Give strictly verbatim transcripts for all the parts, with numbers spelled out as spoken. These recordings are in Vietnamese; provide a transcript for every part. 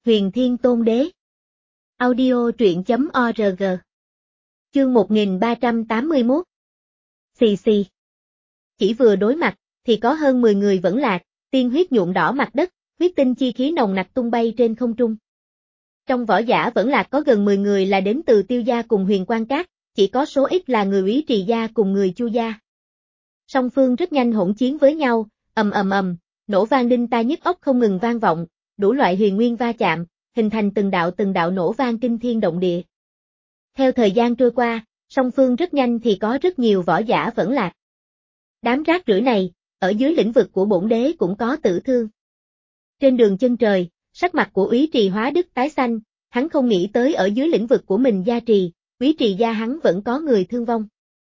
Huyền Thiên Tôn Đế. Audio truyện chấm org. Chương một nghìn ba trăm tám mươi mốt. Xì xì. Chỉ vừa đối mặt, thì có hơn mười người vẫn lạc, tiên huyết nhuộm đỏ mặt đất, huyết tinh chi khí nồng nặc tung bay trên không trung. Trong võ giả vẫn lạc có gần mười người là đến từ Tiêu gia cùng Huyền Quang Các, chỉ có số ít là người Úy Trì gia cùng người Chu gia. Song phương rất nhanh hỗn chiến với nhau, ầm ầm ầm, nổ vang đinh tai nhức óc không ngừng vang vọng, đủ loại huyền nguyên va chạm, hình thành từng đạo từng đạo nổ vang kinh thiên động địa. Theo thời gian trôi qua, song phương rất nhanh thì có rất nhiều võ giả vẫn lạc. Đám rác rưởi này, ở dưới lĩnh vực của bổn đế cũng có tử thương. Trên đường chân trời, sắc mặt của Úy Trì Hóa Đức tái xanh, hắn không nghĩ tới ở dưới lĩnh vực của mình gia trì, Úy Trì gia hắn vẫn có người thương vong.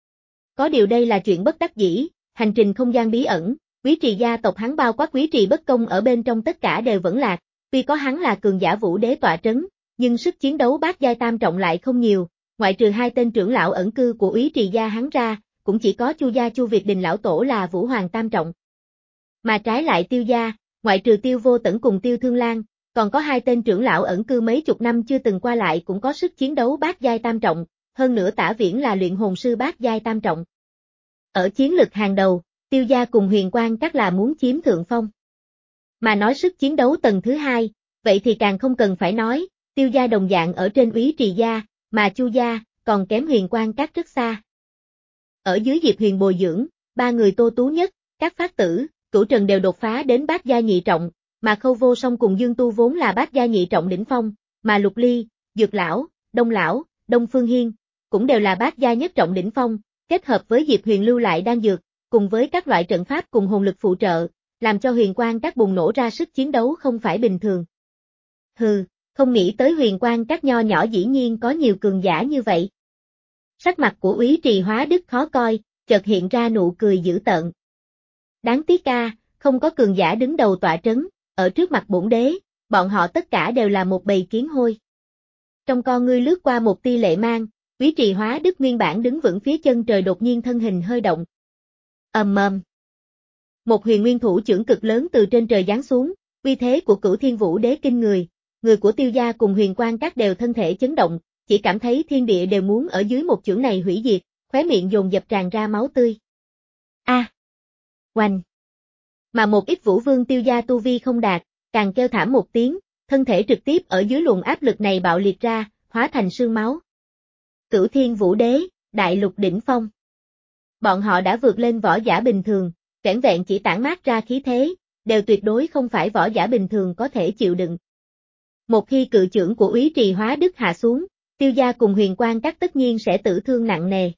Có điều đây là chuyện bất đắc dĩ, hành trình không gian bí ẩn, Úy Trì gia tộc hắn bao quát Úy Trì Bất Công ở bên trong tất cả đều vẫn lạc, tuy có hắn là cường giả vũ đế tọa trấn, nhưng sức chiến đấu bát giai tam trọng lại không nhiều, ngoại trừ hai tên trưởng lão ẩn cư của Úy Trì gia hắn ra, cũng chỉ có Chu gia Chu Việt Đình lão tổ là Vũ Hoàng tam trọng. Mà trái lại Tiêu gia, ngoại trừ Tiêu Vô Tẩn cùng Tiêu Thương Lan, còn có hai tên trưởng lão ẩn cư mấy chục năm chưa từng qua lại cũng có sức chiến đấu bát giai tam trọng, hơn nữa Tả Viễn là luyện hồn sư bát giai tam trọng. Ở chiến lực hàng đầu, Tiêu gia cùng Huyền Quang Các là muốn chiếm thượng phong. Mà nói sức chiến đấu tầng thứ hai, vậy thì càng không cần phải nói, Tiêu gia đồng dạng ở trên Úy Trì gia, mà Chu gia còn kém Huyền Quang Các rất xa. Ở dưới Diệp Huyền bồi dưỡng, ba người Tô Tú Nhất, Các Phát Tử, Cửu Trần đều đột phá đến bát gia nhị trọng, mà Khâu Vô Song cùng Dương Tu vốn là bát gia nhị trọng đỉnh phong, mà Lục Ly, Dược Lão, Đông Lão, Đông Phương Hiên cũng đều là bát gia nhất trọng đỉnh phong, kết hợp với Diệp Huyền lưu lại đan dược, cùng với các loại trận pháp cùng hồn lực phụ trợ, làm cho Huyền Quang Các bùng nổ ra sức chiến đấu không phải bình thường. Hừ, không nghĩ tới Huyền Quang Các nho nhỏ dĩ nhiên có nhiều cường giả như vậy. Sắc mặt của Úy Trì Hóa Đức khó coi, chợt hiện ra nụ cười dữ tợn. Đáng tiếc a, không có cường giả đứng đầu tọa trấn, ở trước mặt bổn đế, bọn họ tất cả đều là một bầy kiến hôi. Trong con ngươi lướt qua một tia lệ mang, Úy Trì Hóa Đức nguyên bản đứng vững phía chân trời đột nhiên thân hình hơi động. Ầm ầm. Một huyền nguyên thủ trưởng cực lớn từ trên trời giáng xuống, uy thế của Cửu Thiên Vũ Đế kinh người, người của Tiêu gia cùng Huyền Quang Các đều thân thể chấn động, chỉ cảm thấy thiên địa đều muốn ở dưới một chưởng này hủy diệt, khóe miệng dồn dập tràn ra máu tươi. A! À. Oanh! Mà một ít vũ vương Tiêu gia tu vi không đạt, càng kêu thảm một tiếng, thân thể trực tiếp ở dưới luồng áp lực này bạo liệt ra, hóa thành sương máu. Cửu Thiên Vũ Đế, đại lục đỉnh phong. Bọn họ đã vượt lên võ giả bình thường, vẻn vẹn chỉ tản mát ra khí thế, đều tuyệt đối không phải võ giả bình thường có thể chịu đựng. Một khi cự chưởng của Úy Trì Hóa Đức hạ xuống, Tiêu gia cùng Huyền Quang Các tất nhiên sẽ tử thương nặng nề.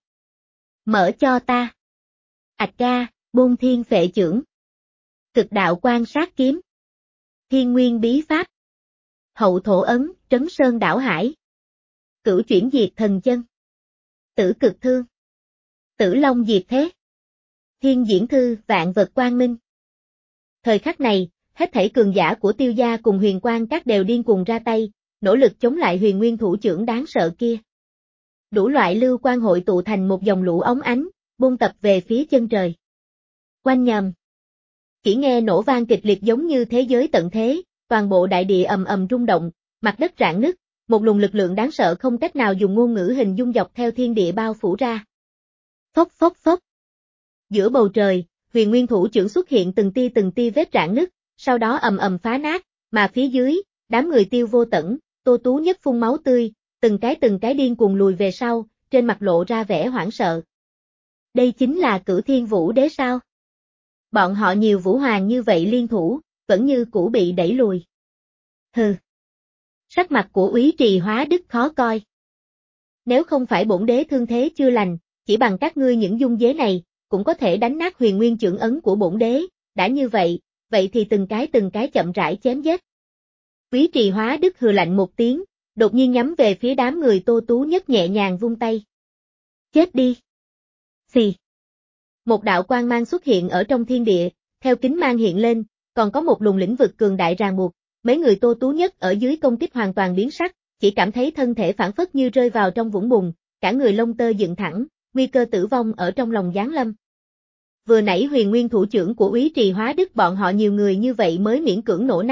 Mở cho ta. Ạch ca, Bôn Thiên Phệ Chưởng. Cực đạo quan sát kiếm. Thiên Nguyên Bí Pháp. Hậu Thổ Ấn, Trấn Sơn Đảo Hải. Cửu Chuyển Diệt Thần Chân. Tử Cực Thương. Tử Long Diệt Thế. Thiên Diễn Thư, Vạn Vật Quang Minh. Thời khắc này, hết thảy cường giả của Tiêu gia cùng Huyền Quang Các đều điên cuồng ra tay, nỗ lực chống lại huyền nguyên thủ trưởng đáng sợ kia. Đủ loại lưu quang hội tụ thành một dòng lũ óng ánh, buông tập về phía chân trời. Oanh nhầm. Chỉ nghe nổ vang kịch liệt giống như thế giới tận thế, toàn bộ đại địa ầm ầm rung động, mặt đất rạn nứt, một luồng lực lượng đáng sợ không cách nào dùng ngôn ngữ hình dung dọc theo thiên địa bao phủ ra. Phốc phốc phốc. Giữa bầu trời, huyền nguyên thủ trưởng xuất hiện từng tia từng tia vết rạn nứt, sau đó ầm ầm phá nát, mà phía dưới, đám người Tiêu Vô Tẩn, Tô Tú Nhất phun máu tươi, từng cái từng cái điên cuồng lùi về sau, trên mặt lộ ra vẻ hoảng sợ. Đây chính là Cửu Thiên Vũ Đế sao? Bọn họ nhiều vũ hoàng như vậy liên thủ, vẫn như cũ bị đẩy lùi. Hừ. Sắc mặt của Úy Trì Hóa Đức khó coi. Nếu không phải bổn đế thương thế chưa lành, chỉ bằng các ngươi những dung dế này, cũng có thể đánh nát huyền nguyên chưởng ấn của bổn đế, đã như vậy, vậy thì từng cái từng cái chậm rãi chém giết. Úy Trì Hóa Đức hừ lạnh một tiếng, đột nhiên nhắm về phía đám người Tô Tú Nhất nhẹ nhàng vung tay. Chết đi! Xì! Một đạo quang mang xuất hiện ở trong thiên địa, theo kính mang hiện lên, còn có một luồng lĩnh vực cường đại ràng buộc, mấy người Tô Tú Nhất ở dưới công kích hoàn toàn biến sắc, chỉ cảm thấy thân thể phản phất như rơi vào trong vũng bùn, cả người lông tơ dựng thẳng, nguy cơ tử vong ở trong lòng giáng lâm. Vừa nãy huyền nguyên thủ trưởng của Úy Trì Hóa Đức bọn họ nhiều người như vậy mới miễn cưỡng nổ nát,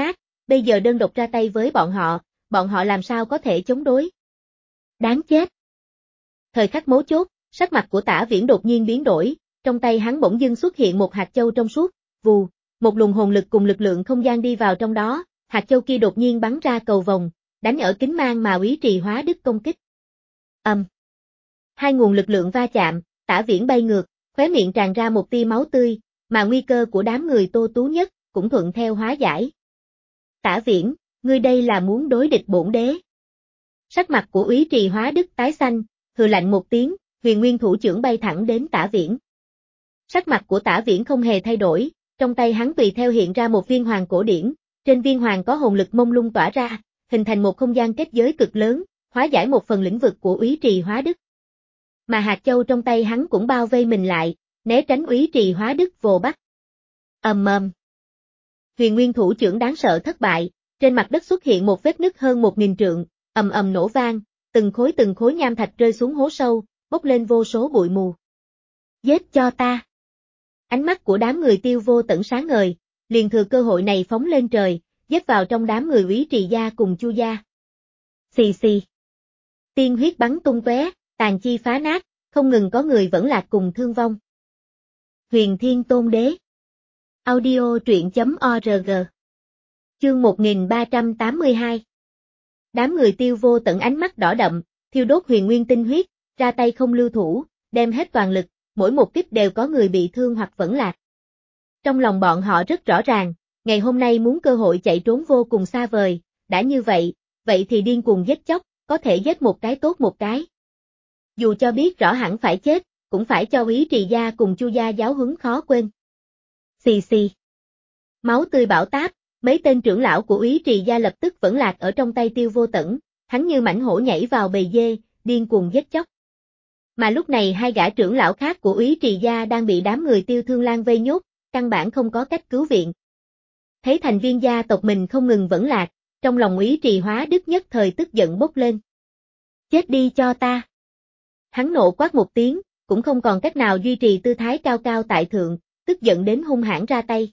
bây giờ đơn độc ra tay với bọn họ, bọn họ làm sao có thể chống đối. Đáng chết. Thời khắc mấu chốt, sắc mặt của Tả Viễn đột nhiên biến đổi, trong tay hắn bỗng dưng xuất hiện một hạt châu trong suốt, vù, một luồng hồn lực cùng lực lượng không gian đi vào trong đó, hạt châu kia đột nhiên bắn ra cầu vòng, đánh ở kính mang mà Úy Trì Hóa Đức công kích. Âm. Um. Hai nguồn lực lượng va chạm, Tả Viễn bay ngược, khóe miệng tràn ra một tia máu tươi, mà nguy cơ của đám người Tô Tú Nhất cũng thuận theo hóa giải. Tả Viễn, ngươi đây là muốn đối địch bổn đế. Sắc mặt của Úy Trì Hóa Đức tái xanh, hừ lạnh một tiếng, Huyền Nguyên thủ trưởng bay thẳng đến Tả Viễn. Sắc mặt của Tả Viễn không hề thay đổi, trong tay hắn tùy theo hiện ra một viên hoàng cổ điển, trên viên hoàng có hồn lực mông lung tỏa ra, hình thành một không gian kết giới cực lớn, hóa giải một phần lĩnh vực của Úy Trì Hóa Đức. Mà hạt châu trong tay hắn cũng bao vây mình lại, né tránh Úy Trì Hóa Đức vồ bắt. Ầm ầm. Huyền Nguyên thủ trưởng đáng sợ thất bại, trên mặt đất xuất hiện một vết nứt hơn một nghìn trượng, ầm ầm nổ vang, từng khối từng khối nham thạch rơi xuống hố sâu, bốc lên vô số bụi mù. Giết cho ta. Ánh mắt của đám người Tiêu Vô Tận sáng ngời, liền thừa cơ hội này phóng lên trời, giết vào trong đám người Úy Trì gia cùng Chu gia. Xì xì. Tiên huyết bắn tung tóe, tàn chi phá nát, không ngừng có người vẫn lạc cùng thương vong. Huyền Thiên Tôn Đế. Audio truyện chấm org. Chương một nghìn ba trăm tám mươi hai. Đám người Tiêu Vô Tận ánh mắt đỏ đậm, thiêu đốt huyền nguyên tinh huyết, ra tay không lưu thủ, đem hết toàn lực, mỗi một kích đều có người bị thương hoặc vẫn lạc. Trong lòng bọn họ rất rõ ràng, ngày hôm nay muốn cơ hội chạy trốn vô cùng xa vời, đã như vậy, vậy thì điên cuồng giết chóc, có thể giết một cái tốt một cái. Dù cho biết rõ hẳn phải chết, cũng phải cho Úy Trì gia cùng Chu gia giáo huấn khó quên. Xì xì. Máu tươi bão táp, mấy tên trưởng lão của Úy Trì gia lập tức vẫn lạc ở trong tay Tiêu Vô Tận, hắn như mãnh hổ nhảy vào bầy dê, điên cuồng giết chóc. Mà lúc này hai gã trưởng lão khác của Úy Trì gia đang bị đám người Tiêu Thương Lan vây nhốt, căn bản không có cách cứu viện. Thấy thành viên gia tộc mình không ngừng vẫn lạc, trong lòng Úy Trì Hóa Đức nhất thời tức giận bốc lên. Chết đi cho ta. Hắn nộ quát một tiếng, cũng không còn cách nào duy trì tư thái cao cao tại thượng, tức giận đến hung hãn ra tay.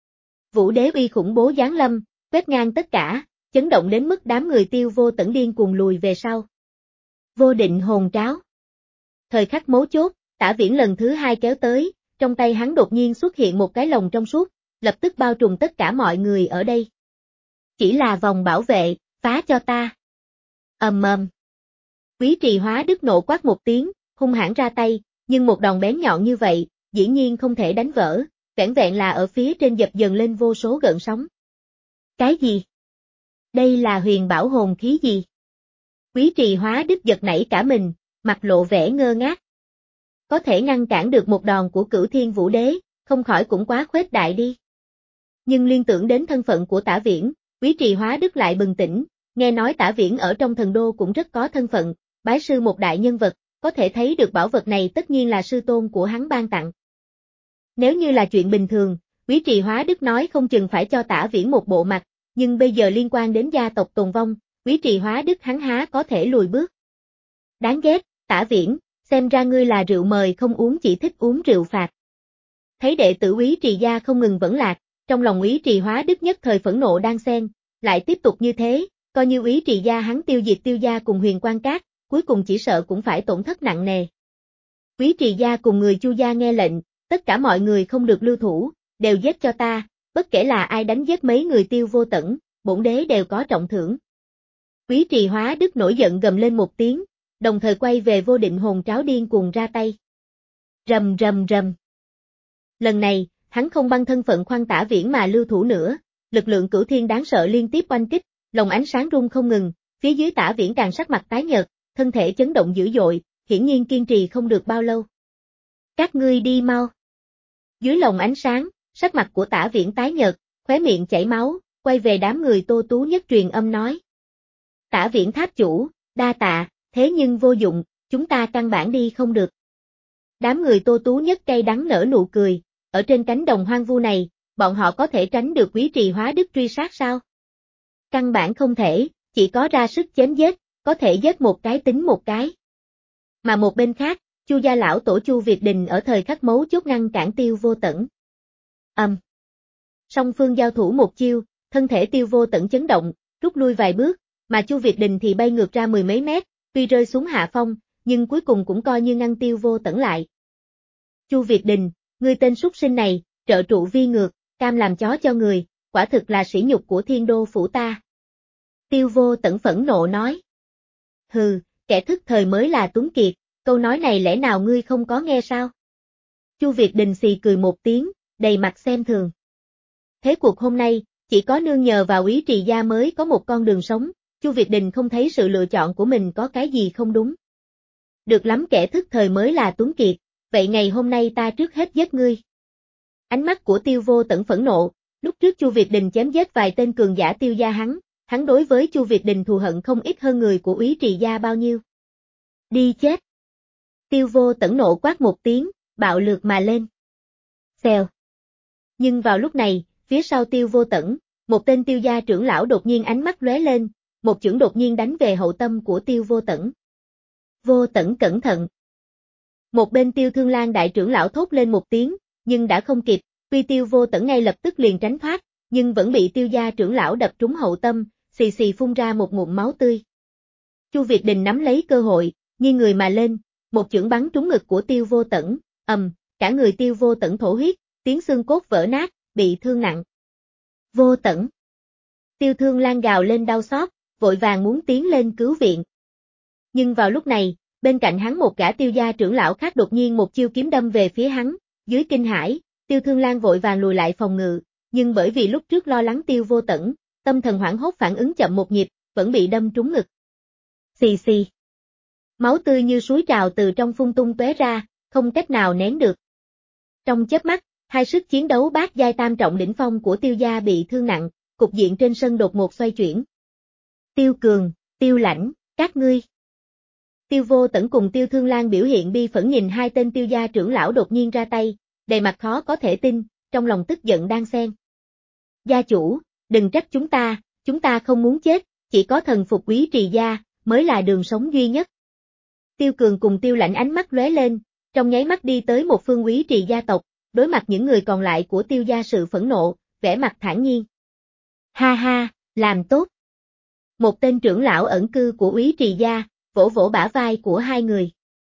Vũ đế uy khủng bố giáng lâm, quét ngang tất cả, chấn động đến mức đám người Tiêu Vô Tận điên cuồng lùi về sau. Vô định hồn tráo. Thời khắc mấu chốt, Tả Viễn lần thứ hai kéo tới, trong tay hắn đột nhiên xuất hiện một cái lồng trong suốt, lập tức bao trùm tất cả mọi người ở đây. Chỉ là vòng bảo vệ, phá cho ta. Ầm ầm. Úy Trì Hóa Đức nộ quát một tiếng, hung hãn ra tay, nhưng một đòn bén nhọn như vậy, dĩ nhiên không thể đánh vỡ, vẻn vẹn là ở phía trên dập dần lên vô số gợn sóng. Cái gì? Đây là huyền bảo hồn khí gì? Úy Trì Hóa Đức giật nảy cả mình, mặt lộ vẻ ngơ ngác. Có thể ngăn cản được một đòn của Cửu Thiên Vũ Đế, không khỏi cũng quá khuếch đại đi. Nhưng liên tưởng đến thân phận của Tả Viễn, Úy Trì Hóa Đức lại bừng tỉnh, nghe nói Tả Viễn ở trong thần đô cũng rất có thân phận, bái sư một đại nhân vật, có thể thấy được bảo vật này tất nhiên là sư tôn của hắn ban tặng. Nếu như là chuyện bình thường, Úy Trì Hóa Đức nói không chừng phải cho Tả Viễn một bộ mặt, nhưng bây giờ liên quan đến gia tộc tồn vong, Úy Trì Hóa Đức hắn há có thể lùi bước. Đáng ghét, Tả Viễn, xem ra ngươi là rượu mời không uống chỉ thích uống rượu phạt. Thấy đệ tử Úy Trì gia không ngừng vẫn lạc, trong lòng Úy Trì Hóa Đức nhất thời phẫn nộ đan xen, lại tiếp tục như thế, coi như Úy Trì gia hắn tiêu diệt Tiêu gia cùng Huyền Quan Các, cuối cùng chỉ sợ cũng phải tổn thất nặng nề. Úy Trì gia cùng người Chu gia nghe lệnh, tất cả mọi người không được lưu thủ, đều giết cho ta, bất kể là ai đánh giết mấy người Tiêu Vô Tận, bổn đế đều có trọng thưởng. Úy Trì Hóa Đức nổi giận gầm lên một tiếng, đồng thời quay về vô định hồn tráo điên cuồng ra tay. Rầm rầm rầm. Lần này, hắn không băng thân phận khoan Tả Viễn mà lưu thủ nữa, lực lượng cửu thiên đáng sợ liên tiếp oanh kích, lồng ánh sáng rung không ngừng, phía dưới Tả Viễn càng sắc mặt tái nhợt, thân thể chấn động dữ dội, hiển nhiên kiên trì không được bao lâu. Các ngươi đi mau. Dưới lồng ánh sáng, sắc mặt của Tả Viễn tái nhợt, khóe miệng chảy máu, quay về đám người Tô Tú Nhất truyền âm nói. Tả Viễn tháp chủ, đa tạ, thế nhưng vô dụng, chúng ta căn bản đi không được. Đám người Tô Tú Nhất cay đắng nở nụ cười, ở trên cánh đồng hoang vu này, bọn họ có thể tránh được Úy Trì Hóa Đức truy sát sao? Căn bản không thể, chỉ có ra sức chém giết, có thể giết một cái tính một cái. Mà một bên khác, Chu gia lão tổ Chu Việt Đình ở thời khắc mấu chốt ngăn cản Tiêu Vô Tận. Ầm. Um. Song phương giao thủ một chiêu, thân thể Tiêu Vô Tẩn chấn động, rút lui vài bước, mà Chu Việt Đình thì bay ngược ra mười mấy mét, tuy rơi xuống hạ phong, nhưng cuối cùng cũng coi như ngăn Tiêu Vô Tẩn lại. Chu Việt Đình, ngươi tên súc sinh này, trợ trụ vi ngược, cam làm chó cho người, quả thực là sỉ nhục của Thiên Đô phủ ta. Tiêu Vô Tẩn phẫn nộ nói. Hừ, kẻ thức thời mới là Tuấn Kiệt, câu nói này lẽ nào ngươi không có nghe sao? Chu Việt Đình xì cười một tiếng, đầy mặt xem thường. Thế cuộc hôm nay, chỉ có nương nhờ vào Úy Trì gia mới có một con đường sống, Chu Việt Đình không thấy sự lựa chọn của mình có cái gì không đúng. Được lắm, kẻ thức thời mới là Tuấn Kiệt, vậy ngày hôm nay ta trước hết giết ngươi. Ánh mắt của Tiêu Vô Tẩn phẫn nộ, lúc trước Chu Việt Đình chém giết vài tên cường giả Tiêu gia hắn, hắn đối với Chu Việt Đình thù hận không ít hơn người của Úy Trì gia bao nhiêu. Đi chết. Tiêu Vô Tẩn nộ quát một tiếng, bạo lược mà lên. Xèo. Nhưng vào lúc này, phía sau Tiêu Vô Tẩn, một tên Tiêu gia trưởng lão đột nhiên ánh mắt lóe lên, một chưởng đột nhiên đánh về hậu tâm của Tiêu Vô Tẩn. Vô Tẩn cẩn thận. Một bên Tiêu Thương Lan đại trưởng lão thốt lên một tiếng, nhưng đã không kịp, tuy Tiêu Vô Tẩn ngay lập tức liền tránh thoát, nhưng vẫn bị Tiêu gia trưởng lão đập trúng hậu tâm, xì xì phun ra một ngụm máu tươi. Chu Việt Đình nắm lấy cơ hội, nghiêng người mà lên, một chưởng bắn trúng ngực của Tiêu Vô Tẩn, ầm, cả người Tiêu Vô Tẩn thổ huyết, tiếng xương cốt vỡ nát, bị thương nặng. Vô Tẩn. Tiêu Thương Lan gào lên đau xót, vội vàng muốn tiến lên cứu viện. Nhưng vào lúc này, bên cạnh hắn một gã Tiêu gia trưởng lão khác đột nhiên một chiêu kiếm đâm về phía hắn, dưới kinh hãi, Tiêu Thương Lan vội vàng lùi lại phòng ngự, nhưng bởi vì lúc trước lo lắng Tiêu Vô Tẩn, tâm thần hoảng hốt phản ứng chậm một nhịp, vẫn bị đâm trúng ngực. Xì xì. Máu tươi như suối trào từ trong phun tung tóe ra, không cách nào nén được. Trong chớp mắt, hai sức chiến đấu bát giai tam trọng đỉnh phong của Tiêu gia bị thương nặng, cục diện trên sân đột ngột xoay chuyển. Tiêu Cường, Tiêu Lãnh, các ngươi. Tiêu Vô Tẩn cùng Tiêu Thương Lan biểu hiện bi phẫn nhìn hai tên Tiêu gia trưởng lão đột nhiên ra tay, đầy mặt khó có thể tin, trong lòng tức giận đan xen. Gia chủ, đừng trách chúng ta, chúng ta không muốn chết, chỉ có thần phục Úy Trì gia, mới là đường sống duy nhất. Tiêu Cường cùng Tiêu Lãnh ánh mắt lóe lên, trong nháy mắt đi tới một phương Úy Trì gia tộc, đối mặt những người còn lại của Tiêu gia sự phẫn nộ, vẻ mặt thản nhiên. Ha ha, làm tốt. Một tên trưởng lão ẩn cư của Úy Trì gia, vỗ vỗ bả vai của hai người.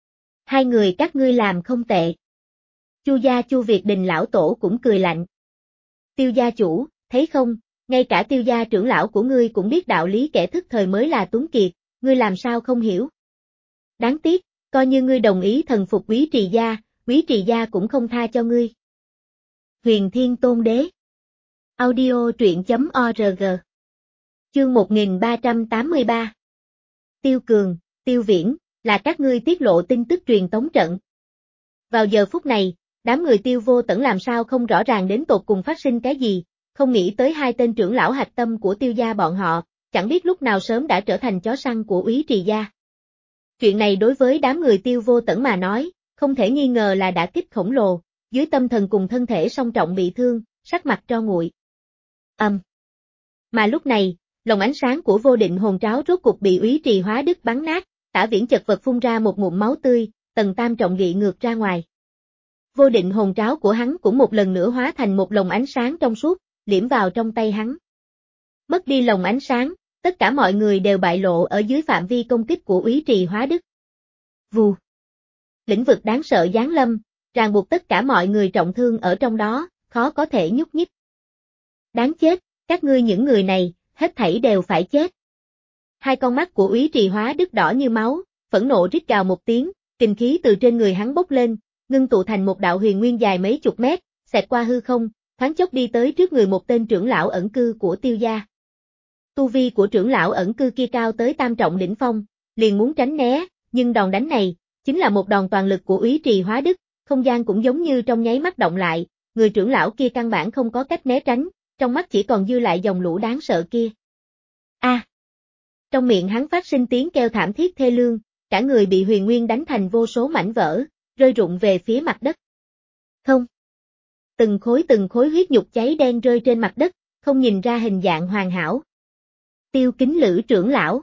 Hai người các ngươi làm không tệ. Chu gia Chu Việt Đình lão tổ cũng cười lạnh. Tiêu gia chủ, thấy không, ngay cả Tiêu gia trưởng lão của ngươi cũng biết đạo lý kẻ thức thời mới là Tuấn Kiệt, ngươi làm sao không hiểu. Đáng tiếc, coi như ngươi đồng ý thần phục Úy Trì gia, Úy Trì gia cũng không tha cho ngươi. Huyền Thiên Tôn Đế. Audio truyện.org. Chương một nghìn ba trăm tám mươi ba. Tiêu Cường, Tiêu Viễn, là các ngươi tiết lộ tin tức truyền tống trận. Vào giờ phút này, đám người Tiêu Vô Tẩn làm sao không rõ ràng đến tột cùng phát sinh cái gì, không nghĩ tới hai tên trưởng lão hạch tâm của Tiêu gia bọn họ, chẳng biết lúc nào sớm đã trở thành chó săn của Úy Trì gia. Chuyện này đối với đám người Tiêu Vô Tẩn mà nói, không thể nghi ngờ là đả kích khổng lồ, dưới tâm thần cùng thân thể song trọng bị thương, sắc mặt tro nguội. Âm. Um. Mà lúc này, lồng ánh sáng của vô định hồn tráo rốt cục bị Úy Trì hóa đứt bắn nát, Tả Viễn chật vật phun ra một ngụm máu tươi, tầng tam trọng gị ngược ra ngoài. Vô định hồn tráo của hắn cũng một lần nữa hóa thành một lồng ánh sáng trong suốt, liễm vào trong tay hắn. Mất đi lồng ánh sáng, tất cả mọi người đều bại lộ ở dưới phạm vi công kích của Úy Trì hóa đứt. Vù. Lĩnh vực đáng sợ giáng lâm, ràng buộc tất cả mọi người trọng thương ở trong đó, khó có thể nhúc nhích. Đáng chết, các ngươi những người này, hết thảy đều phải chết. Hai con mắt của Úy Trì hóa đứt đỏ như máu, phẫn nộ rít gào một tiếng, kình khí từ trên người hắn bốc lên, ngưng tụ thành một đạo huyền nguyên dài mấy chục mét, xẹt qua hư không, thoáng chốc đi tới trước người một tên trưởng lão ẩn cư của Tiêu gia. Tu vi của trưởng lão ẩn cư kia cao tới tam trọng đỉnh phong, liền muốn tránh né, nhưng đòn đánh này, chính là một đòn toàn lực của Úy Trì hóa đứt, không gian cũng giống như trong nháy mắt động lại, người trưởng lão kia căn bản không có cách né tránh, trong mắt chỉ còn dư lại dòng lũ đáng sợ kia. A! À. Trong miệng hắn phát sinh tiếng kêu thảm thiết thê lương, cả người bị huyền nguyên đánh thành vô số mảnh vỡ, rơi rụng về phía mặt đất. Không! Từng khối từng khối huyết nhục cháy đen rơi trên mặt đất, không nhìn ra hình dạng hoàn hảo. Tiêu Kính Lữ trưởng lão.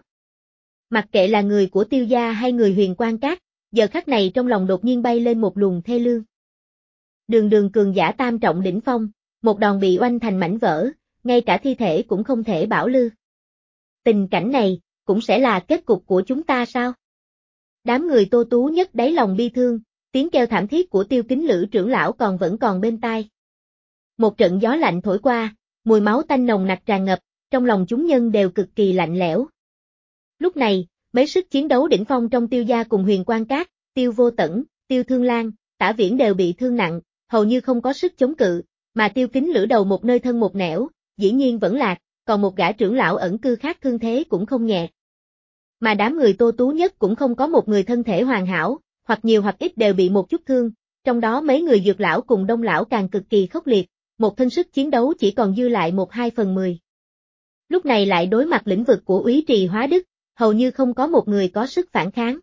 Mặc kệ là người của Tiêu gia hay người Huyền Quan Các, giờ khắc này trong lòng đột nhiên bay lên một luồng thê lương. Đường đường cường giả tam trọng đỉnh phong, một đòn bị oanh thành mảnh vỡ, ngay cả thi thể cũng không thể bảo lưu. Tình cảnh này, cũng sẽ là kết cục của chúng ta sao? Đám người Tô Tú Nhất đáy lòng bi thương, tiếng kêu thảm thiết của Tiêu Kính Lữ trưởng lão còn vẫn còn bên tai. Một trận gió lạnh thổi qua, mùi máu tanh nồng nặc tràn ngập, trong lòng chúng nhân đều cực kỳ lạnh lẽo. Lúc này, mấy sức chiến đấu đỉnh phong trong Tiêu gia cùng Huyền Quan Các, Tiêu Vô Tẩn, Tiêu Thương Lan, Tả Viễn đều bị thương nặng, hầu như không có sức chống cự, mà Tiêu Kính Lữ đầu một nơi thân một nẻo, dĩ nhiên vẫn lạc, còn một gã trưởng lão ẩn cư khác thương thế cũng không nhẹ. Mà đám người Tô Tú Nhất cũng không có một người thân thể hoàn hảo, hoặc nhiều hoặc ít đều bị một chút thương, trong đó mấy người Dược lão cùng Đông lão càng cực kỳ khốc liệt, một thân sức chiến đấu chỉ còn dư lại một hai phần mười. Lúc này lại đối mặt lĩnh vực của Úy Trì Hóa Đức, hầu như không có một người có sức phản kháng.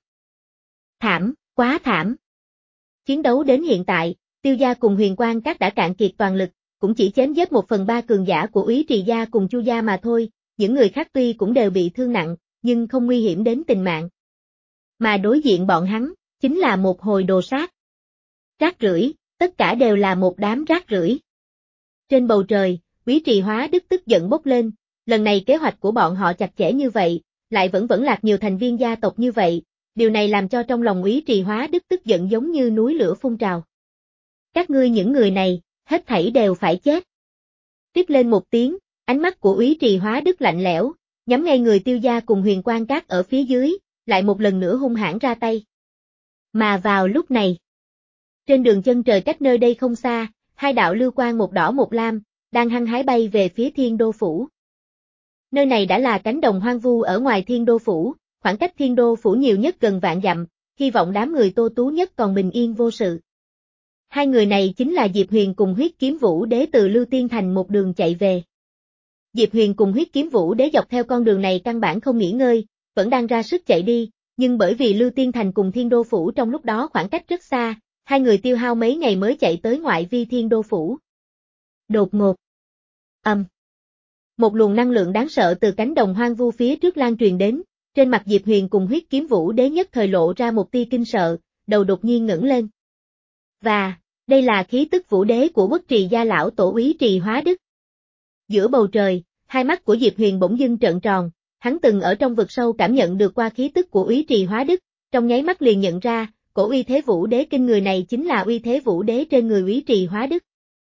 Thảm, quá thảm. Chiến đấu đến hiện tại, Tiêu gia cùng Huyền Quan Các đã cạn kiệt toàn lực, cũng chỉ chém giết một phần ba cường giả của Úy Trì gia cùng Chu gia mà thôi, những người khác tuy cũng đều bị thương nặng, nhưng không nguy hiểm đến tính mạng. Mà đối diện bọn hắn, chính là một hồi đồ sát. Rác rưởi, tất cả đều là một đám rác rưởi. Trên bầu trời, Úy Trì Hóa Đức tức giận bốc lên, lần này kế hoạch của bọn họ chặt chẽ như vậy, lại vẫn vẫn lạc nhiều thành viên gia tộc như vậy, điều này làm cho trong lòng Úy Trì Hóa Đức tức giận giống như núi lửa phun trào. Các ngươi những người này, hết thảy đều phải chết. Tiếp lên một tiếng, ánh mắt của Úy Trì Hóa Đức lạnh lẽo, nhắm ngay người Tiêu gia cùng Huyền Quan Các ở phía dưới, lại một lần nữa hung hãn ra tay. Mà vào lúc này, trên đường chân trời cách nơi đây không xa, hai đạo lưu quang một đỏ một lam, đang hăng hái bay về phía Thiên Đô Phủ. Nơi này đã là cánh đồng hoang vu ở ngoài Thiên Đô Phủ, khoảng cách Thiên Đô Phủ nhiều nhất gần vạn dặm, hy vọng đám người Tô Tú Nhất còn bình yên vô sự. Hai người này chính là Diệp Huyền cùng Huyết Kiếm Vũ Đế từ Lưu Tiên Thành một đường chạy về. Diệp Huyền cùng Huyết Kiếm Vũ Đế dọc theo con đường này căn bản không nghỉ ngơi, vẫn đang ra sức chạy đi, nhưng bởi vì Lưu Tiên Thành cùng Thiên Đô Phủ trong lúc đó khoảng cách rất xa, hai người tiêu hao mấy ngày mới chạy tới ngoại vi Thiên Đô Phủ. Đột ngột. Âm. Um. Một luồng năng lượng đáng sợ từ cánh đồng hoang vu phía trước lan truyền đến, trên mặt Diệp Huyền cùng Huyết Kiếm Vũ Đế nhất thời lộ ra một tia kinh sợ, đầu đột nhiên ngẩng lên. Và, đây là khí tức Vũ Đế của Quốc Trì gia lão tổ Úy Trì Hóa Đức. Giữa bầu trời, hai mắt của Diệp Huyền bỗng dưng trợn tròn, hắn từng ở trong vực sâu cảm nhận được qua khí tức của Úy Trì Hóa Đức, trong nháy mắt liền nhận ra, cổ uy thế Vũ Đế kinh người này chính là uy thế Vũ Đế trên người Úy Trì Hóa Đức.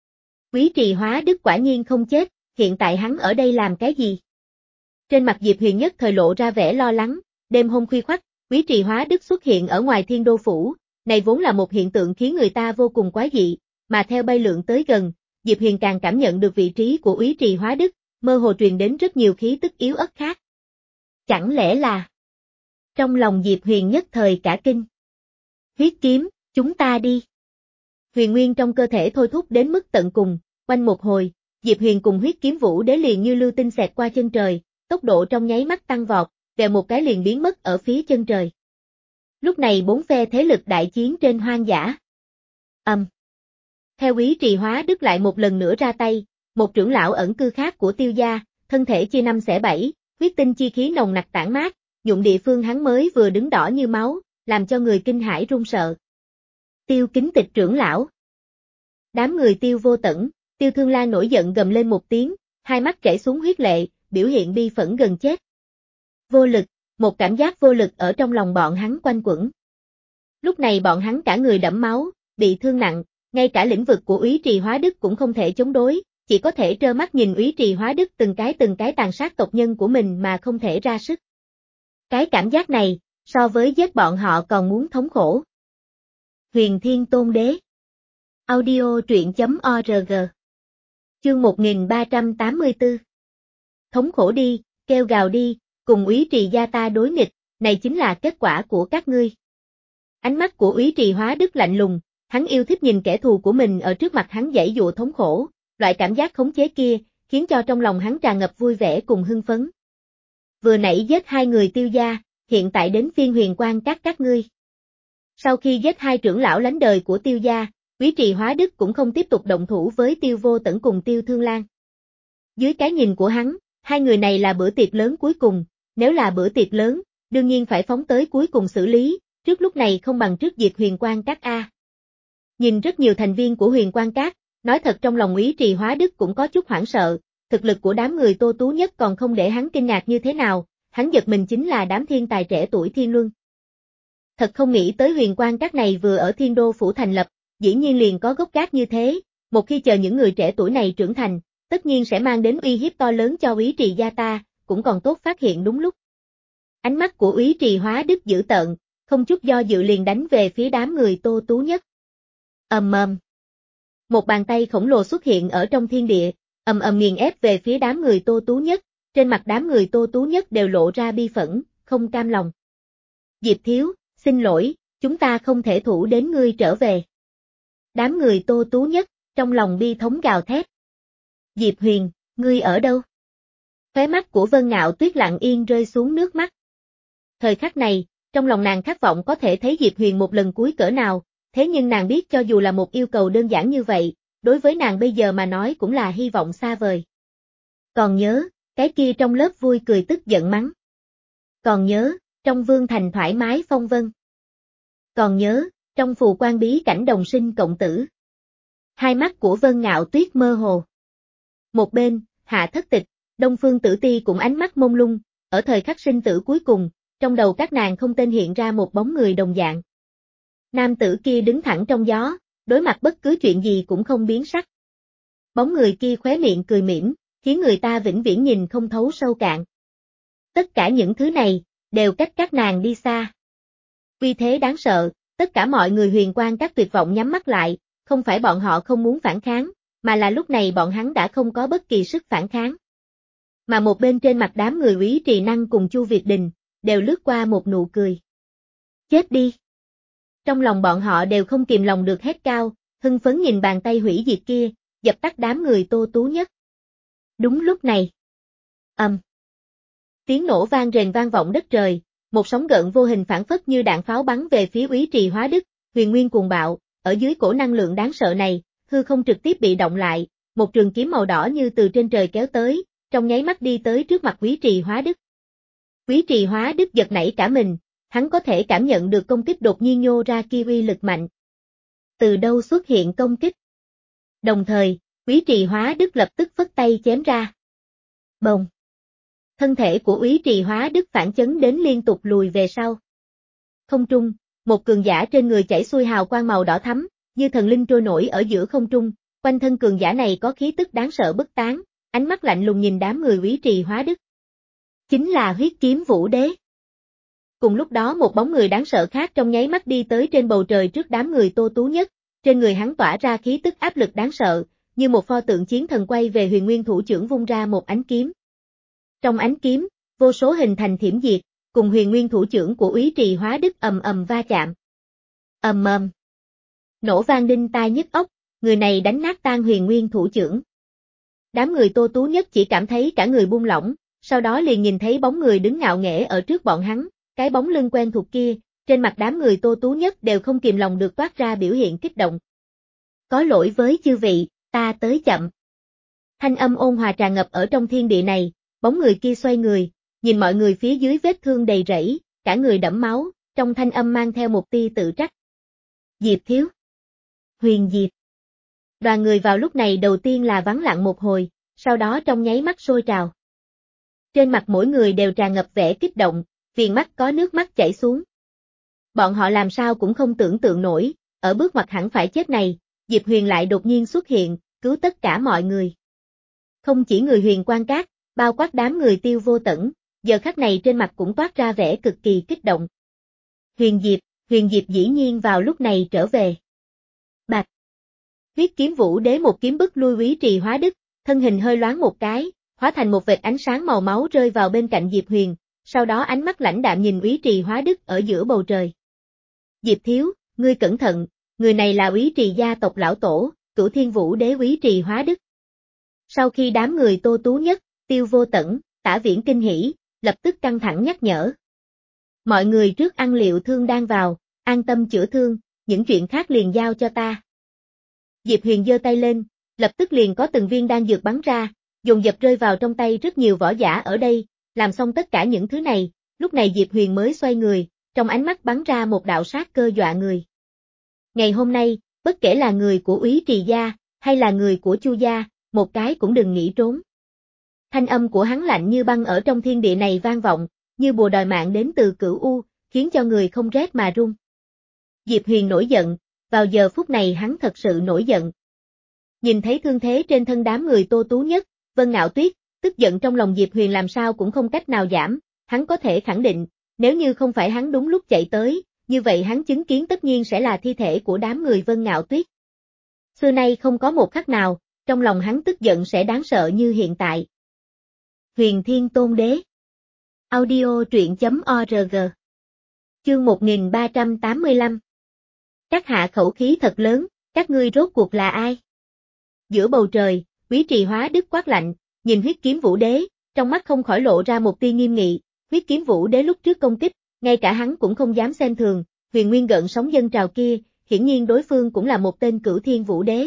Úy Trì Hóa Đức quả nhiên không chết, hiện tại hắn ở đây làm cái gì? Trên mặt Diệp Huyền nhất thời lộ ra vẻ lo lắng, đêm hôm khuya khoắt, Úy Trì Hóa Đức xuất hiện ở ngoài Thiên Đô Phủ, này vốn là một hiện tượng khiến người ta vô cùng quái dị, mà theo bay lượn tới gần, Diệp Huyền càng cảm nhận được vị trí của Úy Trì Hóa Đức, mơ hồ truyền đến rất nhiều khí tức yếu ớt khác. Chẳng lẽ là... Trong lòng Diệp Huyền nhất thời cả kinh. Huyết kiếm, chúng ta đi. Huyền nguyên trong cơ thể thôi thúc đến mức tận cùng, quanh một hồi, Diệp Huyền cùng Huyết Kiếm Vũ Đế liền như lưu tinh xẹt qua chân trời, tốc độ trong nháy mắt tăng vọt, vèo một cái liền biến mất ở phía chân trời. Lúc này bốn phe thế lực đại chiến trên hoang dã. Âm. Um. Theo Úy Trì Hóa Đức lại một lần nữa ra tay, một trưởng lão ẩn cư khác của Tiêu gia, thân thể chia năm xẻ bảy, huyết tinh chi khí nồng nặc tản mát, nhuộm địa phương hắn mới vừa đứng đỏ như máu, làm cho người kinh hãi run sợ. Tiêu Kính Tịch trưởng lão. Đám người Tiêu Vô Tẩn, Tiêu Thương Lan nổi giận gầm lên một tiếng, hai mắt chảy xuống huyết lệ, biểu hiện bi phẫn gần chết. Vô lực, một cảm giác vô lực ở trong lòng bọn hắn quanh quẩn. Lúc này bọn hắn cả người đẫm máu, bị thương nặng, ngay cả lĩnh vực của Úy Trì Hóa Đức cũng không thể chống đối, chỉ có thể trơ mắt nhìn Úy Trì Hóa Đức từng cái từng cái tàn sát tộc nhân của mình mà không thể ra sức. Cái cảm giác này, so với giết bọn họ còn muốn thống khổ. Huyền Thiên Tôn Đế. Audio truyện chấm org. Chương một nghìn ba trăm tám mươi tư. Thống khổ đi, kêu gào đi, cùng Úy Trì gia ta đối nghịch, này chính là kết quả của các ngươi. Ánh mắt của Úy Trì Hóa Đức lạnh lùng, hắn yêu thích nhìn kẻ thù của mình ở trước mặt hắn giãy giụa thống khổ, loại cảm giác khống chế kia, khiến cho trong lòng hắn tràn ngập vui vẻ cùng hưng phấn. Vừa nãy giết hai người Tiêu gia, hiện tại đến phiên Huyền Quan Các các ngươi. Sau khi giết hai trưởng lão lánh đời của Tiêu gia, Úy Trì Hóa Đức cũng không tiếp tục động thủ với Tiêu Vô Tẩn cùng Tiêu Thương Lan. Dưới cái nhìn của hắn, hai người này là bữa tiệc lớn cuối cùng, nếu là bữa tiệc lớn, đương nhiên phải phóng tới cuối cùng xử lý, trước lúc này không bằng trước diệt Huyền Quan Các a. Nhìn rất nhiều thành viên của Huyền Quan Các, nói thật trong lòng Úy Trì Hóa Đức cũng có chút hoảng sợ, thực lực của đám người Tô Tú Nhất còn không để hắn kinh ngạc như thế nào, hắn giật mình chính là đám thiên tài trẻ tuổi Thiên Luân. Thật không nghĩ tới huyền quan các này vừa ở Thiên Đô Phủ thành lập, dĩ nhiên liền có gốc gác như thế, một khi chờ những người trẻ tuổi này trưởng thành, tất nhiên sẽ mang đến uy hiếp to lớn cho Úy Trì gia ta, cũng còn tốt phát hiện đúng lúc. Ánh mắt của Úy Trì Hóa Đức dữ tợn, không chút do dự liền đánh về phía đám người Tô Tú Nhất. Ầm ầm. Một bàn tay khổng lồ xuất hiện ở trong thiên địa, ầm ầm nghiền ép về phía đám người Tô Tú Nhất, trên mặt đám người Tô Tú Nhất đều lộ ra bi phẫn, không cam lòng. Diệp Thiếu, xin lỗi, chúng ta không thể thủ đến ngươi trở về. Đám người Tô Tú Nhất, trong lòng bi thống gào thét. Diệp Huyền, ngươi ở đâu? Khóe mắt của Vân Ngạo Tuyết lặng yên rơi xuống nước mắt. Thời khắc này, trong lòng nàng khát vọng có thể thấy Diệp Huyền một lần cuối cỡ nào, thế nhưng nàng biết cho dù là một yêu cầu đơn giản như vậy, đối với nàng bây giờ mà nói cũng là hy vọng xa vời. Còn nhớ, cái kia trong lớp vui cười tức giận mắng. Còn nhớ, trong vương thành thoải mái phong vân. Còn nhớ, trong phù quan bí cảnh đồng sinh cộng tử. Hai mắt của Vân Ngạo Tuyết mơ hồ. Một bên, Hạ Thất Tịch, Đông Phương Tử Ti cũng ánh mắt mông lung, ở thời khắc sinh tử cuối cùng, trong đầu các nàng không tên hiện ra một bóng người đồng dạng. Nam tử kia đứng thẳng trong gió, đối mặt bất cứ chuyện gì cũng không biến sắc. Bóng người kia khóe miệng cười mỉm, khiến người ta vĩnh viễn nhìn không thấu sâu cạn. Tất cả những thứ này, đều cách các nàng đi xa. Vì thế đáng sợ, tất cả mọi người huyền quan các tuyệt vọng nhắm mắt lại, không phải bọn họ không muốn phản kháng, mà là lúc này bọn hắn đã không có bất kỳ sức phản kháng. Mà một bên trên mặt đám người Úy Trì Năng cùng Chu Việt Đình, đều lướt qua một nụ cười. Chết đi! Trong lòng bọn họ đều không kìm lòng được hét cao, hưng phấn nhìn bàn tay hủy diệt kia, dập tắt đám người Tô Tú Nhất. Đúng lúc này. Ầm. Um. Tiếng nổ vang rền vang vọng đất trời, một sóng gợn vô hình phản phất như đạn pháo bắn về phía Úy Trì Hóa Đức, huyền nguyên cuồng bạo, ở dưới cổ năng lượng đáng sợ này, hư không trực tiếp bị động lại, một trường kiếm màu đỏ như từ trên trời kéo tới, trong nháy mắt đi tới trước mặt Úy Trì Hóa Đức. Úy Trì Hóa Đức giật nảy cả mình, hắn có thể cảm nhận được công kích đột nhiên nhô ra kia uy lực mạnh. Từ đâu xuất hiện công kích? Đồng thời, Úy Trì Hóa Đức lập tức phất tay chém ra. Bồng! Thân thể của Úy Trì Hóa Đức phản chấn đến liên tục lùi về sau. Không trung, một cường giả trên người chảy xuôi hào quang màu đỏ thắm, như thần linh trôi nổi ở giữa không trung, quanh thân cường giả này có khí tức đáng sợ bất tán, ánh mắt lạnh lùng nhìn đám người Úy Trì Hóa Đức. Chính là huyết kiếm Vũ Đế. Cùng lúc đó một bóng người đáng sợ khác trong nháy mắt đi tới trên bầu trời trước đám người Tô Tú Nhất, trên người hắn tỏa ra khí tức áp lực đáng sợ, như một pho tượng chiến thần quay về Huyền Nguyên thủ trưởng vung ra một ánh kiếm. Trong ánh kiếm, vô số hình thành thiểm diệt, cùng Huyền Nguyên thủ trưởng của Úy Trì Hóa Đức ầm ầm va chạm. Ầm ầm. Nổ vang đinh tai nhức óc, người này đánh nát tan Huyền Nguyên thủ trưởng. Đám người Tô Tú Nhất chỉ cảm thấy cả người buông lỏng, sau đó liền nhìn thấy bóng người đứng ngạo nghễ ở trước bọn hắn, cái bóng lưng quen thuộc kia, trên mặt đám người Tô Tú Nhất đều không kìm lòng được toát ra biểu hiện kích động. Có lỗi với chư vị, ta tới chậm. Thanh âm ôn hòa tràn ngập ở trong thiên địa này, bóng người kia xoay người, nhìn mọi người phía dưới vết thương đầy rẫy, cả người đẫm máu, trong thanh âm mang theo một tia tự trách. Diệp Thiếu. Huyền Diệp. Đoàn người vào lúc này đầu tiên là vắng lặng một hồi, sau đó trong nháy mắt sôi trào. Trên mặt mỗi người đều tràn ngập vẻ kích động, viền mắt có nước mắt chảy xuống. Bọn họ làm sao cũng không tưởng tượng nổi, ở bước ngoặt hẳn phải chết này, Diệp Huyền lại đột nhiên xuất hiện, cứu tất cả mọi người. Không chỉ người Huyền Quan Các, bao quát đám người Tiêu Vô Tẩn, giờ khắc này trên mặt cũng toát ra vẻ cực kỳ kích động. Huyền Diệp, Huyền Diệp dĩ nhiên vào lúc này trở về. Bạch. Huyết kiếm Vũ Đế một kiếm bức lui Úy Trì Hóa Đức, thân hình hơi loáng một cái, hóa thành một vệt ánh sáng màu máu rơi vào bên cạnh Diệp Huyền, sau đó ánh mắt lãnh đạm nhìn Úy Trì Hóa Đức ở giữa bầu trời. Diệp Thiếu, ngươi cẩn thận, người này là Úy Trì gia tộc lão tổ, Cửu Thiên Vũ Đế Úy Trì Hóa Đức. Sau khi đám người Tô Tú Nhất, Tiêu Vô Tẩn, Tả Viễn kinh hỉ, lập tức căng thẳng nhắc nhở. Mọi người trước ăn liệu thương đang vào, an tâm chữa thương, những chuyện khác liền giao cho ta. Diệp Huyền giơ tay lên, lập tức liền có từng viên đan dược bắn ra, dồn dập rơi vào trong tay rất nhiều võ giả ở đây, làm xong tất cả những thứ này, lúc này Diệp Huyền mới xoay người, trong ánh mắt bắn ra một đạo sát cơ dọa người. Ngày hôm nay, bất kể là người của Úy Trì gia, hay là người của Chu gia, một cái cũng đừng nghĩ trốn. Thanh âm của hắn lạnh như băng ở trong thiên địa này vang vọng, như bùa đòi mạng đến từ cửu u, khiến cho người không rét mà run. Diệp Huyền nổi giận, vào giờ phút này hắn thật sự nổi giận. Nhìn thấy thương thế trên thân đám người Tô Tú Nhất, Vân Ngạo Tuyết, tức giận trong lòng Diệp Huyền làm sao cũng không cách nào giảm, hắn có thể khẳng định, nếu như không phải hắn đúng lúc chạy tới, như vậy hắn chứng kiến tất nhiên sẽ là thi thể của đám người Vân Ngạo Tuyết. Xưa nay không có một khắc nào, trong lòng hắn tức giận sẽ đáng sợ như hiện tại. Huyền Thiên Tôn Đế. Audio truyện chấm org. Chương một nghìn ba trăm tám mươi lăm. Các hạ khẩu khí thật lớn, các ngươi rốt cuộc là ai? Giữa bầu trời, Quý Trì Hóa Đức quát lạnh, nhìn Huyết Kiếm Vũ Đế, trong mắt không khỏi lộ ra một tia nghiêm nghị. Huyết Kiếm Vũ Đế lúc trước công kích, ngay cả hắn cũng không dám xem thường, huyền nguyên gợn sóng dân trào kia, hiển nhiên đối phương cũng là một tên Cửu Thiên Vũ Đế.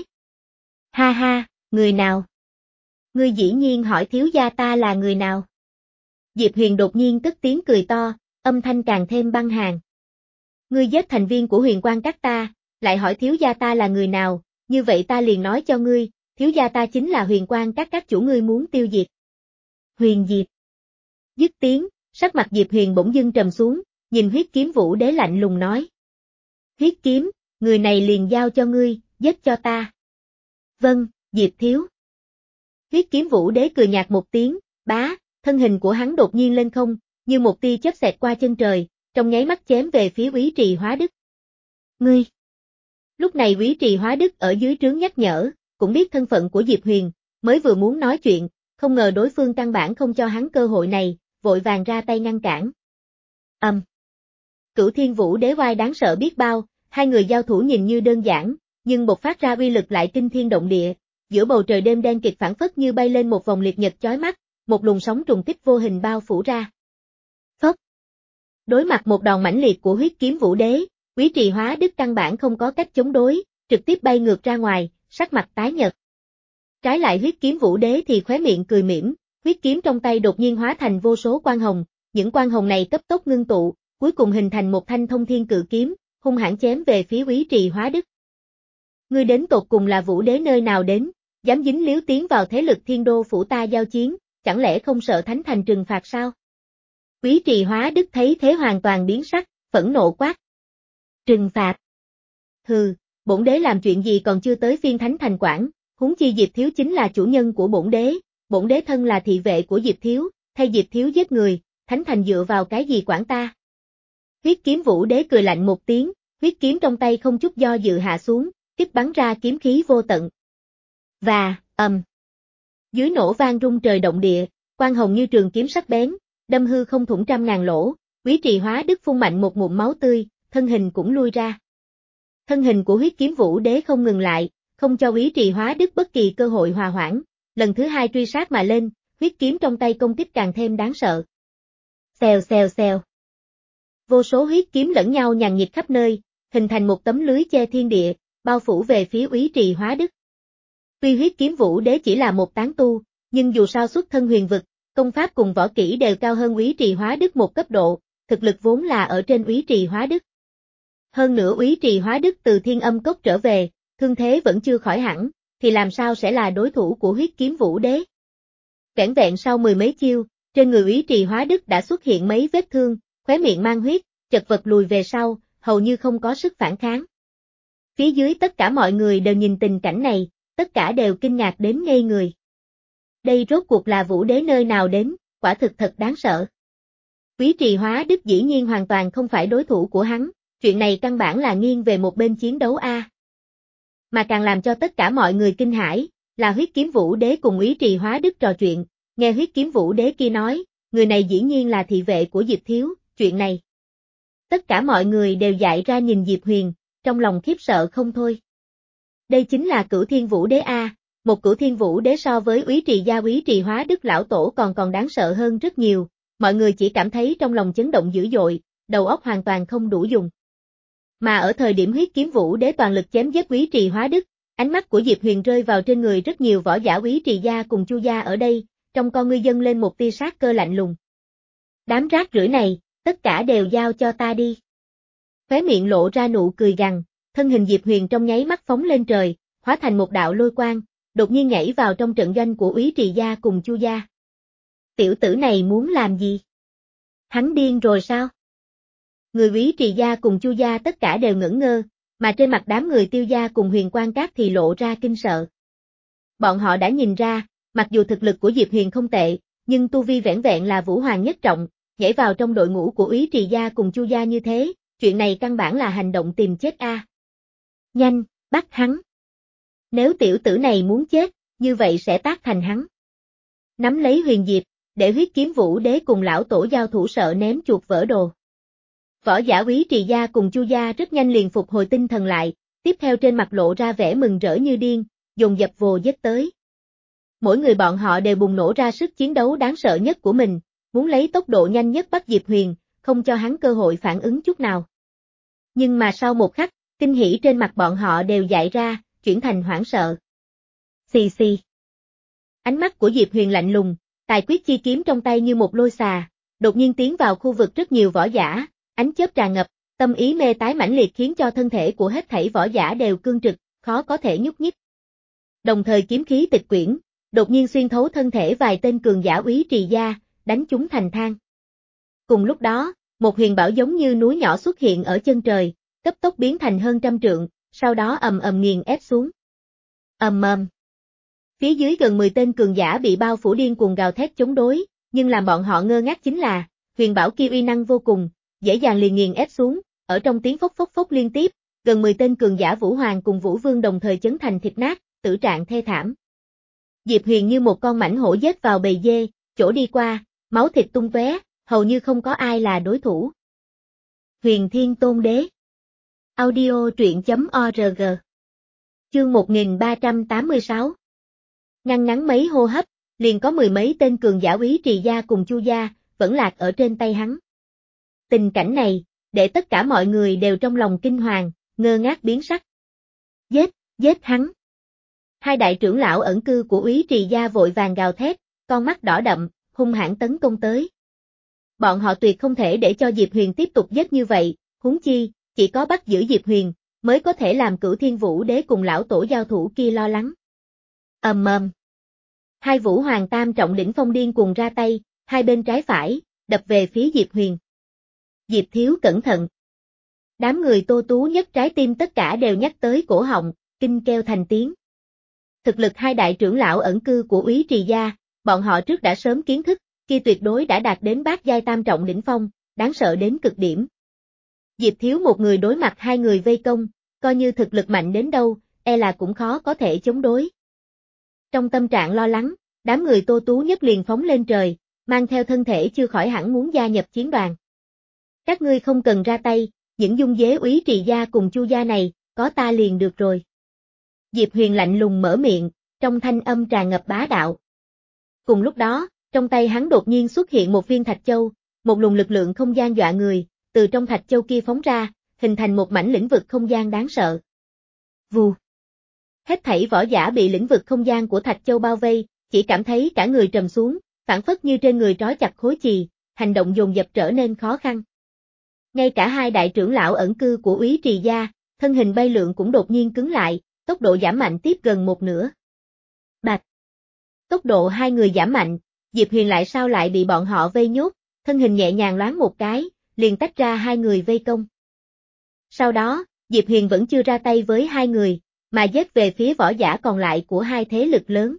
Ha ha, người nào? Ngươi dĩ nhiên hỏi thiếu gia ta là người nào? Diệp Huyền đột nhiên cất tiếng cười to, âm thanh càng thêm băng hàn. Ngươi giết thành viên của Huyền Quang Các ta, lại hỏi thiếu gia ta là người nào, như vậy ta liền nói cho ngươi, thiếu gia ta chính là Huyền Quang Các các chủ ngươi muốn tiêu diệt. Huyền Diệp. Dứt tiếng, sắc mặt Diệp Huyền bỗng dưng trầm xuống, nhìn Huyết Kiếm Vũ Đế lạnh lùng nói. Huyết Kiếm, người này liền giao cho ngươi, giết cho ta. Vâng, Diệp thiếu. Huyết Kiếm Vũ Đế cười nhạt một tiếng, bá, thân hình của hắn đột nhiên lên không, như một tia chớp xẹt qua chân trời, trong nháy mắt chém về phía Quý Trì Hóa Đức. Ngươi! Lúc này Quý Trì Hóa Đức ở dưới trướng nhắc nhở, cũng biết thân phận của Diệp Huyền, mới vừa muốn nói chuyện, không ngờ đối phương căn bản không cho hắn cơ hội này, vội vàng ra tay ngăn cản. Âm! Um. Cửu Thiên Vũ Đế oai đáng sợ biết bao, hai người giao thủ nhìn như đơn giản, nhưng bộc phát ra uy lực lại kinh thiên động địa, giữa bầu trời đêm đen kịt phảng phất như bay lên một vòng liệt nhật chói mắt, một luồng sóng trùng kích vô hình bao phủ ra. Phốc! Đối mặt một đòn mãnh liệt của Huyết Kiếm Vũ Đế, Quý Trì Hóa Đức căn bản không có cách chống đối, trực tiếp bay ngược ra ngoài, sắc mặt tái nhợt. Trái lại Huyết Kiếm Vũ Đế thì khóe miệng cười mỉm, huyết kiếm trong tay đột nhiên hóa thành vô số quang hồng, những quang hồng này cấp tốc ngưng tụ, cuối cùng hình thành một thanh thông thiên cự kiếm, hung hãn chém về phía Quý Trì Hóa Đức. Ngươi đến tột cùng là Vũ Đế nơi nào đến, dám dính líu tiến vào thế lực Thiên Đô phủ ta giao chiến, chẳng lẽ không sợ Thánh Thành trừng phạt sao? Quý Trì Hóa Đức thấy thế hoàn toàn biến sắc, phẫn nộ quát. Trừng phạt? Hừ, bổn đế làm chuyện gì còn chưa tới phiên Thánh Thành quản, huống chi Diệp thiếu chính là chủ nhân của bổn đế, bổn đế thân là thị vệ của Diệp thiếu, thay Diệp thiếu giết người, Thánh Thành dựa vào cái gì quản ta? Huyết Kiếm Vũ Đế cười lạnh một tiếng, huyết kiếm trong tay không chút do dự hạ xuống, kích bắn ra kiếm khí vô tận. Và, ầm. Um. Dưới nổ vang rung trời động địa, quang hồng như trường kiếm sắc bén, đâm hư không thủng trăm ngàn lỗ, Quý Trì Hóa Đức phun mạnh một ngụm máu tươi, thân hình cũng lui ra. Thân hình của Huyết Kiếm Vũ Đế không ngừng lại, không cho Quý Trì Hóa Đức bất kỳ cơ hội hòa hoãn, lần thứ hai truy sát mà lên, huyết kiếm trong tay công kích càng thêm đáng sợ. Xèo xèo xèo. Vô số huyết kiếm lẫn nhau nhàn nhịt khắp nơi, hình thành một tấm lưới che thiên địa, bao phủ về phía Quý Trì Hóa Đức. Tuy Huyết Kiếm Vũ Đế chỉ là một tán tu, nhưng dù sao xuất thân huyền vực, công pháp cùng võ kỹ đều cao hơn Quý Trì Hóa Đức một cấp độ, thực lực vốn là ở trên Quý Trì Hóa Đức. Hơn nữa Quý Trì Hóa Đức từ Thiên Âm Cốc trở về, thương thế vẫn chưa khỏi hẳn, thì làm sao sẽ là đối thủ của Huyết Kiếm Vũ Đế? Vẻn vẹn sau mười mấy chiêu, trên người Quý Trì Hóa Đức đã xuất hiện mấy vết thương, khóe miệng mang huyết, chật vật lùi về sau, hầu như không có sức phản kháng. Phía dưới tất cả mọi người đều nhìn tình cảnh này, tất cả đều kinh ngạc đến ngây người. Đây rốt cuộc là Vũ Đế nơi nào đến, quả thực thật đáng sợ. Quý Trì Hóa Đức dĩ nhiên hoàn toàn không phải đối thủ của hắn, chuyện này căn bản là nghiêng về một bên chiến đấu a. À. Mà càng làm cho tất cả mọi người kinh hãi, là Huyết Kiếm Vũ Đế cùng Quý Trì Hóa Đức trò chuyện, nghe Huyết Kiếm Vũ Đế kia nói, người này dĩ nhiên là thị vệ của Diệp thiếu, chuyện này. Tất cả mọi người đều dại ra nhìn Diệp Huyền, trong lòng khiếp sợ không thôi. Đây chính là Cửu Thiên Vũ Đế a, à, một Cửu Thiên Vũ Đế so với Úy Trì gia Úy Trì Hóa Đức lão tổ còn còn đáng sợ hơn rất nhiều, mọi người chỉ cảm thấy trong lòng chấn động dữ dội, đầu óc hoàn toàn không đủ dùng. Mà ở thời điểm Huyết Kiếm Vũ Đế toàn lực chém giết Úy Trì Hóa Đức, ánh mắt của Diệp Huyền rơi vào trên người rất nhiều võ giả Úy Trì gia cùng Chu gia ở đây, trong con ngươi dâng lên một tia sát cơ lạnh lùng. Đám rác rưởi này, tất cả đều giao cho ta đi. Khóe miệng lộ ra nụ cười gằn, thân hình Diệp Huyền trong nháy mắt phóng lên trời, hóa thành một đạo lôi quang, đột nhiên nhảy vào trong trận doanh của Úy Trì gia cùng Chu gia. Tiểu tử này muốn làm gì? Hắn điên rồi sao? Người Úy Trì gia cùng Chu gia tất cả đều ngẩn ngơ, mà trên mặt đám người Tiêu gia cùng Huyền Quan Các thì lộ ra kinh sợ. Bọn họ đã nhìn ra, mặc dù thực lực của Diệp Huyền không tệ, nhưng tu vi vẻn vẹn là Vũ Hoàng nhất trọng, nhảy vào trong đội ngũ của Úy Trì gia cùng Chu gia như thế, chuyện này căn bản là hành động tìm chết a. À. Nhanh, bắt hắn. Nếu tiểu tử này muốn chết, như vậy sẽ tác thành hắn. Nắm lấy Huyền Diệp, để Huyết Kiếm Vũ Đế cùng lão tổ giao thủ sợ ném chuột vỡ đồ. Võ giả Úy Trì gia cùng Chu gia rất nhanh liền phục hồi tinh thần lại, tiếp theo trên mặt lộ ra vẻ mừng rỡ như điên, dồn dập vồ giết tới. Mỗi người bọn họ đều bùng nổ ra sức chiến đấu đáng sợ nhất của mình, muốn lấy tốc độ nhanh nhất bắt Diệp Huyền, không cho hắn cơ hội phản ứng chút nào. Nhưng mà sau một khắc, kinh hỉ trên mặt bọn họ đều dại ra, chuyển thành hoảng sợ. Xì xì. Ánh mắt của Diệp Huyền lạnh lùng, tài quyết chi kiếm trong tay như một lôi xà, đột nhiên tiến vào khu vực rất nhiều võ giả, ánh chớp tràn ngập, tâm ý mê tái mãnh liệt khiến cho thân thể của hết thảy võ giả đều cương trực, khó có thể nhúc nhích. Đồng thời kiếm khí tịch quyển, đột nhiên xuyên thấu thân thể vài tên cường giả Úy Trì gia, đánh chúng thành than. Cùng lúc đó, một huyền bảo giống như núi nhỏ xuất hiện ở chân trời, cấp tốc biến thành hơn trăm trượng, sau đó ầm ầm nghiền ép xuống. Ầm ầm. Phía dưới gần mười tên cường giả bị bao phủ điên cuồng gào thét chống đối, nhưng làm bọn họ ngơ ngác chính là, huyền bảo kia uy năng vô cùng, dễ dàng liền nghiền ép xuống, ở trong tiếng phốc phốc phốc liên tiếp, gần mười tên cường giả Vũ Hoàng cùng Vũ Vương đồng thời chấn thành thịt nát, tử trạng thê thảm. Diệp Huyền như một con mãnh hổ giết vào bầy dê, chỗ đi qua, máu thịt tung tóe, hầu như không có ai là đối thủ. Huyền Thiên Tôn Đế. Audio truyện chấm org. Chương một nghìn ba trăm tám mươi sáu. Ngăn ngắn mấy hô hấp, liền có mười mấy tên cường giả Úy Trì gia cùng Chu gia, vẫn lạc ở trên tay hắn. Tình cảnh này, để tất cả mọi người đều trong lòng kinh hoàng, ngơ ngác biến sắc. Giết, giết hắn. Hai đại trưởng lão ẩn cư của Úy Trì gia vội vàng gào thét, con mắt đỏ đậm, hung hãn tấn công tới. Bọn họ tuyệt không thể để cho Diệp Huyền tiếp tục giết như vậy, huống chi, chỉ có bắt giữ Diệp Huyền, mới có thể làm Cửu Thiên Vũ Đế cùng lão tổ giao thủ kia lo lắng. Ầm ầm. Hai Vũ Hoàng tam trọng đỉnh phong điên cuồng ra tay, hai bên trái phải, đập về phía Diệp Huyền. Diệp thiếu cẩn thận. Đám người Tô Tú nhất trái tim tất cả đều nhắc tới cổ họng, kinh kêu thành tiếng. Thực lực hai đại trưởng lão ẩn cư của Úy Trì gia, bọn họ trước đã sớm kiến thức, kia tuyệt đối đã đạt đến bát giai tam trọng đỉnh phong, đáng sợ đến cực điểm. Diệp thiếu một người đối mặt hai người vây công, coi như thực lực mạnh đến đâu, e là cũng khó có thể chống đối. Trong tâm trạng lo lắng, đám người Tô Tú nhất liền phóng lên trời, mang theo thân thể chưa khỏi hẳn muốn gia nhập chiến đoàn. Các ngươi không cần ra tay, những dung dế Úy Trì gia cùng Chu gia này, có ta liền được rồi. Diệp Huyền lạnh lùng mở miệng, trong thanh âm tràn ngập bá đạo. Cùng lúc đó, trong tay hắn đột nhiên xuất hiện một viên thạch châu, một luồng lực lượng không gian dọa người, từ trong thạch châu kia phóng ra, hình thành một mảnh lĩnh vực không gian đáng sợ. Vù. Hết thảy võ giả bị lĩnh vực không gian của thạch châu bao vây, chỉ cảm thấy cả người trầm xuống, phản phất như trên người trói chặt khối chì, hành động dồn dập trở nên khó khăn. Ngay cả hai đại trưởng lão ẩn cư của Úy Trì gia, thân hình bay lượn cũng đột nhiên cứng lại, tốc độ giảm mạnh tiếp gần một nửa. Bạch. Tốc độ hai người giảm mạnh, Diệp Huyền lại sao lại bị bọn họ vây nhốt, thân hình nhẹ nhàng loáng một cái, liền tách ra hai người vây công. Sau đó, Diệp Huyền vẫn chưa ra tay với hai người, mà giết về phía võ giả còn lại của hai thế lực lớn.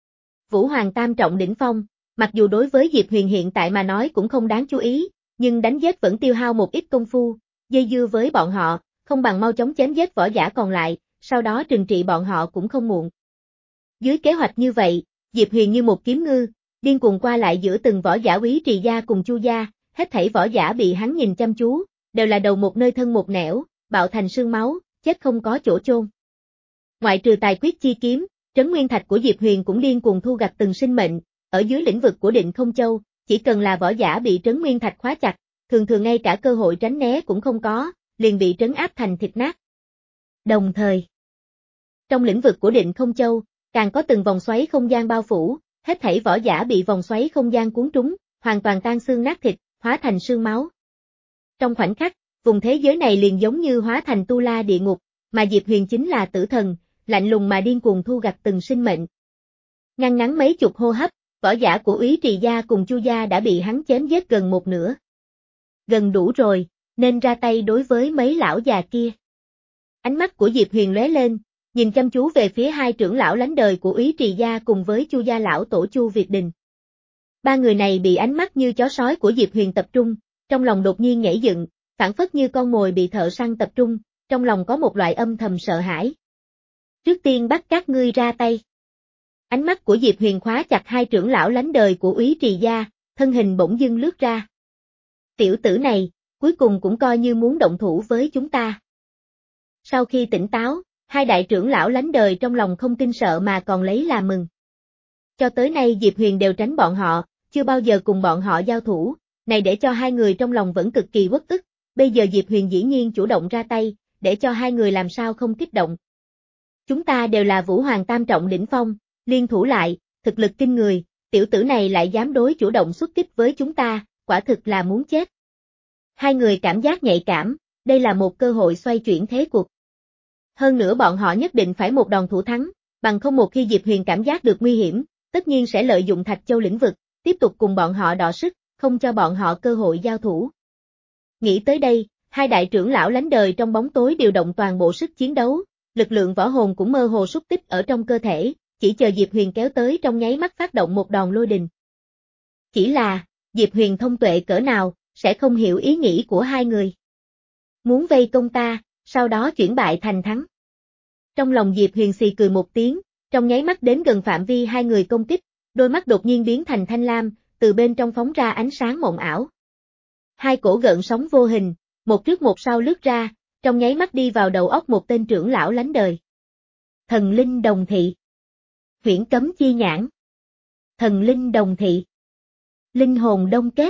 Vũ Hoàng tam trọng đỉnh phong, mặc dù đối với Diệp Huyền hiện tại mà nói cũng không đáng chú ý, nhưng đánh giết vẫn tiêu hao một ít công phu, dây dưa với bọn họ, không bằng mau chóng chém giết võ giả còn lại, sau đó trừng trị bọn họ cũng không muộn. Dưới kế hoạch như vậy, Diệp Huyền như một kiếm ngư, điên cuồng qua lại giữa từng võ giả Úy Trì gia cùng Chu gia, hết thảy võ giả bị hắn nhìn chăm chú, đều là đầu một nơi thân một nẻo, bạo thành xương máu, chết không có chỗ chôn. Ngoại trừ tài quyết chi kiếm, trấn nguyên thạch của Diệp Huyền cũng điên cuồng thu gặt từng sinh mệnh, ở dưới lĩnh vực của Định Không Châu, chỉ cần là võ giả bị trấn nguyên thạch khóa chặt, thường thường ngay cả cơ hội tránh né cũng không có, liền bị trấn áp thành thịt nát. Đồng thời, trong lĩnh vực của Định Không Châu, càng có từng vòng xoáy không gian bao phủ, hết thảy võ giả bị vòng xoáy không gian cuốn trúng, hoàn toàn tan xương nát thịt, hóa thành xương máu. Trong khoảnh khắc, vùng thế giới này liền giống như hóa thành tu la địa ngục, mà Diệp Huyền chính là tử thần, lạnh lùng mà điên cuồng thu gặt từng sinh mệnh. Ngăn ngắn mấy chục hô hấp, võ giả của Úy Trì gia cùng Chu gia đã bị hắn chém giết gần một nửa. Gần đủ rồi, nên ra tay đối với mấy lão già kia. Ánh mắt của Diệp Huyền lóe lên, nhìn chăm chú về phía hai trưởng lão lánh đời của Úy Trì gia cùng với Chu gia lão tổ Chu Việt Đình. Ba người này bị ánh mắt như chó sói của Diệp Huyền tập trung, trong lòng đột nhiên nhảy dựng, phảng phất như con mồi bị thợ săn tập trung, trong lòng có một loại âm thầm sợ hãi. Trước tiên bắt các ngươi ra tay. Ánh mắt của Diệp Huyền khóa chặt hai trưởng lão lánh đời của Úy Trì gia, thân hình bỗng dưng lướt ra. Tiểu tử này, cuối cùng cũng coi như muốn động thủ với chúng ta. Sau khi tỉnh táo, hai đại trưởng lão lánh đời trong lòng không kinh sợ mà còn lấy làm mừng. Cho tới nay Diệp Huyền đều tránh bọn họ, chưa bao giờ cùng bọn họ giao thủ, này để cho hai người trong lòng vẫn cực kỳ uất ức, bây giờ Diệp Huyền dĩ nhiên chủ động ra tay, để cho hai người làm sao không kích động. Chúng ta đều là Vũ Hoàng tam trọng đỉnh phong, liên thủ lại, thực lực kinh người, tiểu tử này lại dám đối chủ động xuất kích với chúng ta, quả thực là muốn chết. Hai người cảm giác nhạy cảm, đây là một cơ hội xoay chuyển thế cuộc. Hơn nữa bọn họ nhất định phải một đòn thủ thắng, bằng không một khi Diệp Huyền cảm giác được nguy hiểm, tất nhiên sẽ lợi dụng Thạch Châu lĩnh vực, tiếp tục cùng bọn họ đọ sức, không cho bọn họ cơ hội giao thủ. Nghĩ tới đây, hai đại trưởng lão lánh đời trong bóng tối điều động toàn bộ sức chiến đấu, lực lượng võ hồn cũng mơ hồ xúc tích ở trong cơ thể, chỉ chờ Diệp Huyền kéo tới trong nháy mắt phát động một đòn lôi đình. Chỉ là, Diệp Huyền thông tuệ cỡ nào, sẽ không hiểu ý nghĩ của hai người. Muốn vây công ta, sau đó chuyển bại thành thắng. Trong lòng Diệp Huyền xì cười một tiếng, trong nháy mắt đến gần phạm vi hai người công kích, đôi mắt đột nhiên biến thành thanh lam, từ bên trong phóng ra ánh sáng mộng ảo. Hai cổ gợn sóng vô hình, một trước một sau lướt ra, trong nháy mắt đi vào đầu óc một tên trưởng lão lánh đời. Thần linh đồng thị. Huyễn cấm chi nhãn. Thần linh đồng thị. Linh hồn đông kết.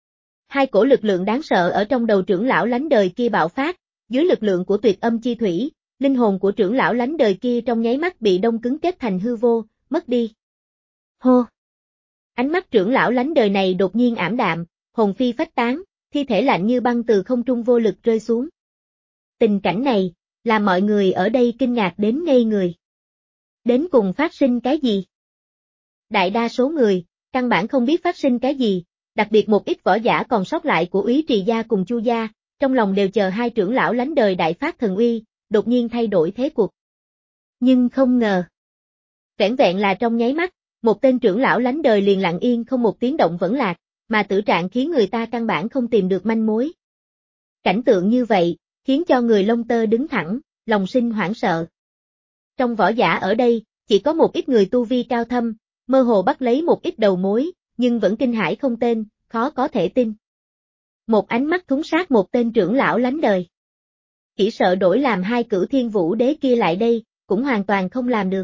Hai cổ lực lượng đáng sợ ở trong đầu trưởng lão lánh đời kia bạo phát, dưới lực lượng của tuyệt âm chi thủy, linh hồn của trưởng lão lánh đời kia trong nháy mắt bị đông cứng kết thành hư vô, mất đi. Hô! Ánh mắt trưởng lão lánh đời này đột nhiên ảm đạm, hồn phi phách tán, thi thể lạnh như băng từ không trung vô lực rơi xuống. Tình cảnh này, làm mọi người ở đây kinh ngạc đến ngây người. Đến cùng phát sinh cái gì? Đại đa số người, căn bản không biết phát sinh cái gì, đặc biệt một ít võ giả còn sót lại của Úy Trì gia cùng Chu gia, trong lòng đều chờ hai trưởng lão lánh đời đại phát thần uy, đột nhiên thay đổi thế cuộc. Nhưng không ngờ. Vẻn vẹn là trong nháy mắt, một tên trưởng lão lánh đời liền lặng yên không một tiếng động vẫn lạc, mà tử trạng khiến người ta căn bản không tìm được manh mối. Cảnh tượng như vậy, khiến cho người lông tơ đứng thẳng, lòng sinh hoảng sợ. Trong võ giả ở đây, chỉ có một ít người tu vi cao thâm, mơ hồ bắt lấy một ít đầu mối, nhưng vẫn kinh hãi không tên, khó có thể tin. Một ánh mắt thúng sát một tên trưởng lão lánh đời. Chỉ sợ đổi làm hai cửu thiên vũ đế kia lại đây, cũng hoàn toàn không làm được.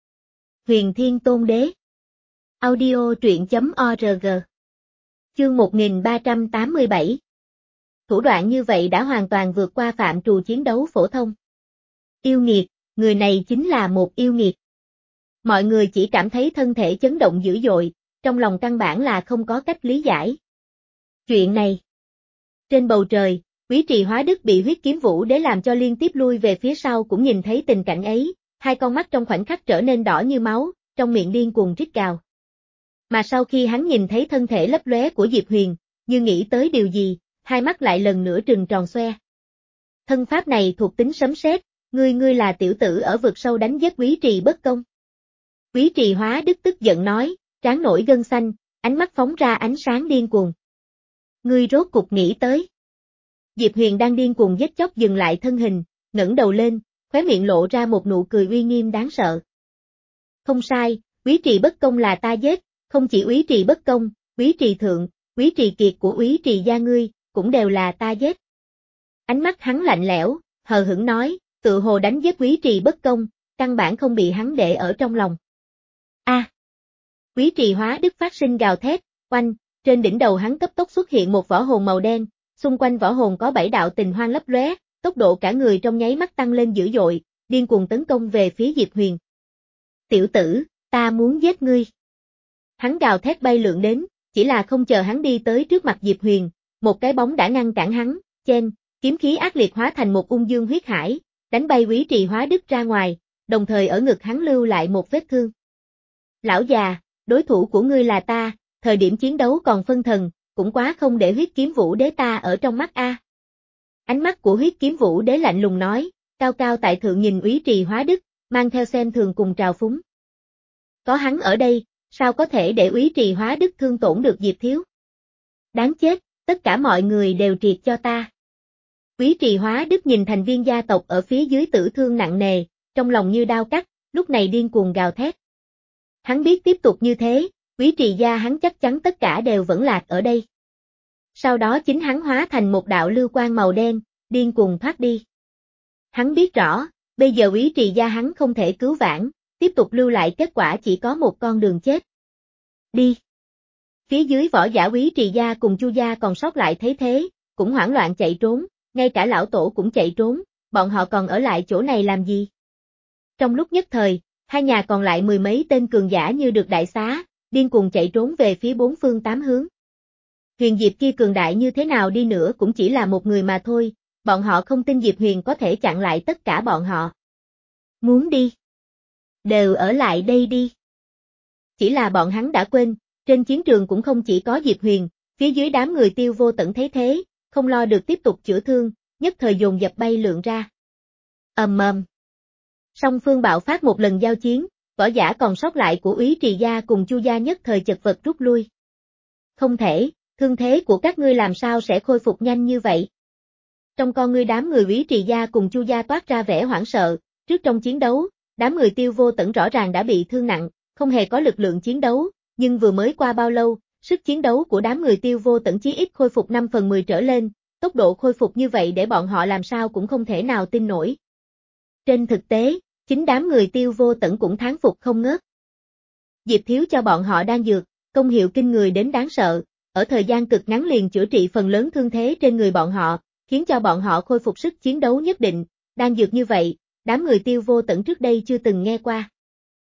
Huyền Thiên Tôn Đế. Audio truyện chấm org. Chương một nghìn ba trăm tám mươi bảy. Thủ đoạn như vậy đã hoàn toàn vượt qua phạm trù chiến đấu phổ thông. Yêu nghiệt, người này chính là một yêu nghiệt. Mọi người chỉ cảm thấy thân thể chấn động dữ dội, trong lòng căn bản là không có cách lý giải. Chuyện này. Trên bầu trời, Úy Trì Hóa Đức bị huyết kiếm vũ đế làm cho liên tiếp lui về phía sau cũng nhìn thấy tình cảnh ấy, hai con mắt trong khoảnh khắc trở nên đỏ như máu, trong miệng điên cuồng rít gào. Mà sau khi hắn nhìn thấy thân thể lấp lóe của Diệp Huyền, như nghĩ tới điều gì, hai mắt lại lần nữa trừng tròn xoe. Thân pháp này thuộc tính sấm sét, ngươi ngươi là tiểu tử ở vực sâu đánh giết Úy Trì bất công. Úy Trì Hóa Đức tức giận nói, trán nổi gân xanh, ánh mắt phóng ra ánh sáng điên cuồng. Ngươi rốt cục nghĩ tới. Diệp Huyền đang điên cuồng giết chóc dừng lại thân hình, ngẩng đầu lên, khóe miệng lộ ra một nụ cười uy nghiêm đáng sợ. Không sai, Úy Trì bất công là ta giết, không chỉ Úy Trì bất công, Úy Trì thượng, Úy Trì kiệt của Úy Trì gia ngươi, cũng đều là ta giết. Ánh mắt hắn lạnh lẽo, hờ hững nói, tự hồ đánh giết Úy Trì bất công, căn bản không bị hắn để ở trong lòng. A. À, Úy Trì Hóa Đức phát sinh gào thét, oanh, trên đỉnh đầu hắn cấp tốc xuất hiện một võ hồn màu đen, xung quanh võ hồn có bảy đạo tình hoang lấp lóe, tốc độ cả người trong nháy mắt tăng lên dữ dội, điên cuồng tấn công về phía Diệp Huyền. Tiểu tử, ta muốn giết ngươi. Hắn gào thét bay lượn đến, chỉ là không chờ hắn đi tới trước mặt Diệp Huyền, một cái bóng đã ngăn cản hắn, chen, kiếm khí ác liệt hóa thành một ung dương huyết hải, đánh bay Úy Trì Hóa Đức ra ngoài, đồng thời ở ngực hắn lưu lại một vết thương. Lão già, đối thủ của ngươi là ta, thời điểm chiến đấu còn phân thần, cũng quá không để Huyết Kiếm Vũ Đế ta ở trong mắt a. Ánh mắt của Huyết Kiếm Vũ Đế lạnh lùng nói, cao cao tại thượng nhìn Úy Trì Hóa Đức, mang theo xem thường cùng trào phúng. Có hắn ở đây, sao có thể để Úy Trì Hóa Đức thương tổn được Diệp Thiếu? Đáng chết, tất cả mọi người đều triệt cho ta. Úy Trì Hóa Đức nhìn thành viên gia tộc ở phía dưới tử thương nặng nề, trong lòng như đao cắt, lúc này điên cuồng gào thét. Hắn biết tiếp tục như thế, Úy Trì gia hắn chắc chắn tất cả đều vẫn lạc ở đây. Sau đó chính hắn hóa thành một đạo lưu quang màu đen, điên cuồng thoát đi. Hắn biết rõ, bây giờ Úy Trì gia hắn không thể cứu vãn, tiếp tục lưu lại kết quả chỉ có một con đường chết. Đi. Phía dưới võ giả Úy Trì gia cùng Chu gia còn sót lại thấy thế, cũng hoảng loạn chạy trốn, ngay cả lão tổ cũng chạy trốn, bọn họ còn ở lại chỗ này làm gì? Trong lúc nhất thời, hai nhà còn lại mười mấy tên cường giả như được đại xá, điên cuồng chạy trốn về phía bốn phương tám hướng. Huyền Diệp kia cường đại như thế nào đi nữa cũng chỉ là một người mà thôi, bọn họ không tin Diệp Huyền có thể chặn lại tất cả bọn họ. Muốn đi? Đều ở lại đây đi. Chỉ là bọn hắn đã quên, trên chiến trường cũng không chỉ có Diệp Huyền, phía dưới đám người Tiêu Vô Tận thấy thế, không lo được tiếp tục chữa thương, nhất thời dồn dập bay lượn ra. Ầm ầm. Song phương bạo phát một lần giao chiến, võ giả còn sót lại của Úy Trì gia cùng Chu gia nhất thời chật vật rút lui. Không thể, thương thế của các ngươi làm sao sẽ khôi phục nhanh như vậy? Trong con ngươi đám người Úy Trì gia cùng Chu gia toát ra vẻ hoảng sợ, trước trong chiến đấu, đám người Tiêu Vô Tận rõ ràng đã bị thương nặng, không hề có lực lượng chiến đấu, nhưng vừa mới qua bao lâu, sức chiến đấu của đám người Tiêu Vô Tận chí ít khôi phục năm phần mười trở lên, tốc độ khôi phục như vậy để bọn họ làm sao cũng không thể nào tin nổi. Trên thực tế, chính đám người Tiêu Vô Tận cũng thán phục không ngớt. Diệp Thiếu cho bọn họ đan dược, công hiệu kinh người đến đáng sợ, ở thời gian cực ngắn liền chữa trị phần lớn thương thế trên người bọn họ, khiến cho bọn họ khôi phục sức chiến đấu nhất định, đan dược như vậy, đám người Tiêu Vô Tận trước đây chưa từng nghe qua.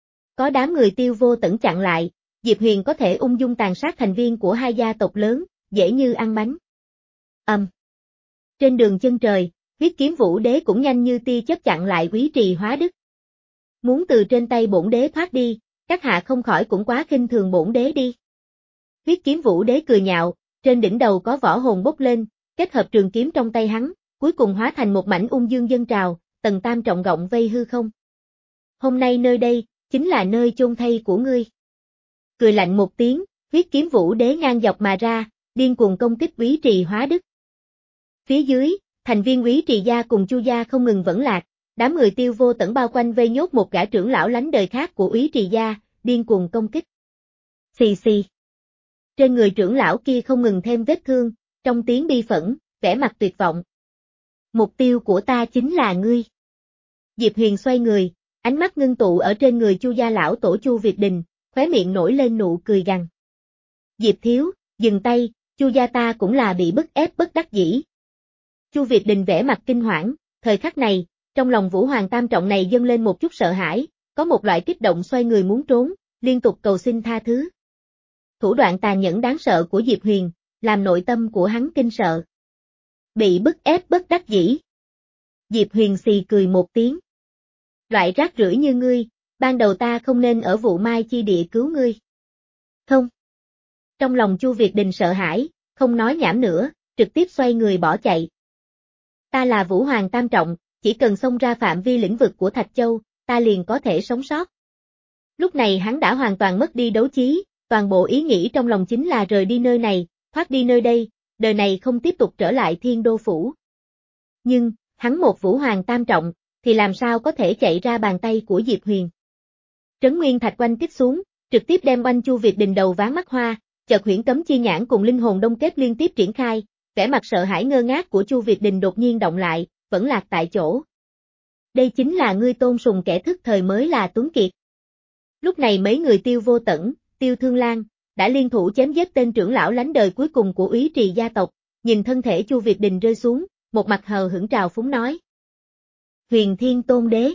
Có đám người Tiêu Vô Tận chặn lại, Diệp Huyền có thể ung dung tàn sát thành viên của hai gia tộc lớn, dễ như ăn bánh. Ầm. Um. Trên đường chân trời, Huyết Kiếm Vũ Đế cũng nhanh như tia chớp chặn lại Úy Trì Hóa Đức. Muốn từ trên tay bổn đế thoát đi, các hạ không khỏi cũng quá khinh thường bổn đế đi. Huyết Kiếm Vũ Đế cười nhạo, trên đỉnh đầu có võ hồn bốc lên, kết hợp trường kiếm trong tay hắn, cuối cùng hóa thành một mảnh ung dương dân trào, tầng tam trọng gọng vây hư không. Hôm nay nơi đây, chính là nơi chôn thây của ngươi. Cười lạnh một tiếng, Huyết Kiếm Vũ Đế ngang dọc mà ra, điên cuồng công kích Úy Trì Hóa Đức. Phía dưới, thành viên Úy Trì gia cùng Chu gia không ngừng vẫn lạc, đám người Tiêu Vô Tận bao quanh vây nhốt một gã trưởng lão lánh đời khác của Úy Trì gia, điên cuồng công kích. Xì xì. Trên người trưởng lão kia không ngừng thêm vết thương, trong tiếng bi phẫn, vẻ mặt tuyệt vọng. Mục tiêu của ta chính là ngươi. Diệp Huyền xoay người, ánh mắt ngưng tụ ở trên người Chu gia lão tổ Chu Việt Đình, khóe miệng nổi lên nụ cười gằn. Diệp Thiếu, dừng tay, Chu gia ta cũng là bị bức ép bất đắc dĩ. Chu Việt Đình vẻ mặt kinh hoảng, thời khắc này, trong lòng Vũ Hoàng Tam Trọng này dâng lên một chút sợ hãi, có một loại kích động xoay người muốn trốn, liên tục cầu xin tha thứ. Thủ đoạn tàn nhẫn đáng sợ của Diệp Huyền, làm nội tâm của hắn kinh sợ. Bị bức ép bất đắc dĩ. Diệp Huyền xì cười một tiếng. Loại rác rưởi như ngươi, ban đầu ta không nên ở Vụ Mai chi địa cứu ngươi. Không. Trong lòng Chu Việt Đình sợ hãi, không nói nhảm nữa, trực tiếp xoay người bỏ chạy. Ta là Vũ Hoàng Tam Trọng, chỉ cần xông ra phạm vi lĩnh vực của Thạch Châu, ta liền có thể sống sót. Lúc này hắn đã hoàn toàn mất đi đấu chí, toàn bộ ý nghĩ trong lòng chính là rời đi nơi này, thoát đi nơi đây, đời này không tiếp tục trở lại Thiên Đô Phủ. Nhưng, hắn một Vũ Hoàng Tam Trọng, thì làm sao có thể chạy ra bàn tay của Diệp Huyền. Trấn Nguyên Thạch quanh kích xuống, trực tiếp đem oanh Chu Việt Đình đầu ván mắt hoa, chợt huyễn cấm chi nhãn cùng linh hồn đông kết liên tiếp triển khai, vẻ mặt sợ hãi ngơ ngác của Chu Việt Đình đột nhiên động lại, vẫn lạc tại chỗ. Đây chính là ngươi tôn sùng kẻ thức thời mới là Tuấn Kiệt. Lúc này mấy người Tiêu Vô Tận, Tiêu Thương Lan, đã liên thủ chém giết tên trưởng lão lánh đời cuối cùng của Úy Trì gia tộc, nhìn thân thể Chu Việt Đình rơi xuống, một mặt hờ hững trào phúng nói. Huyền Thiên Tôn Đế.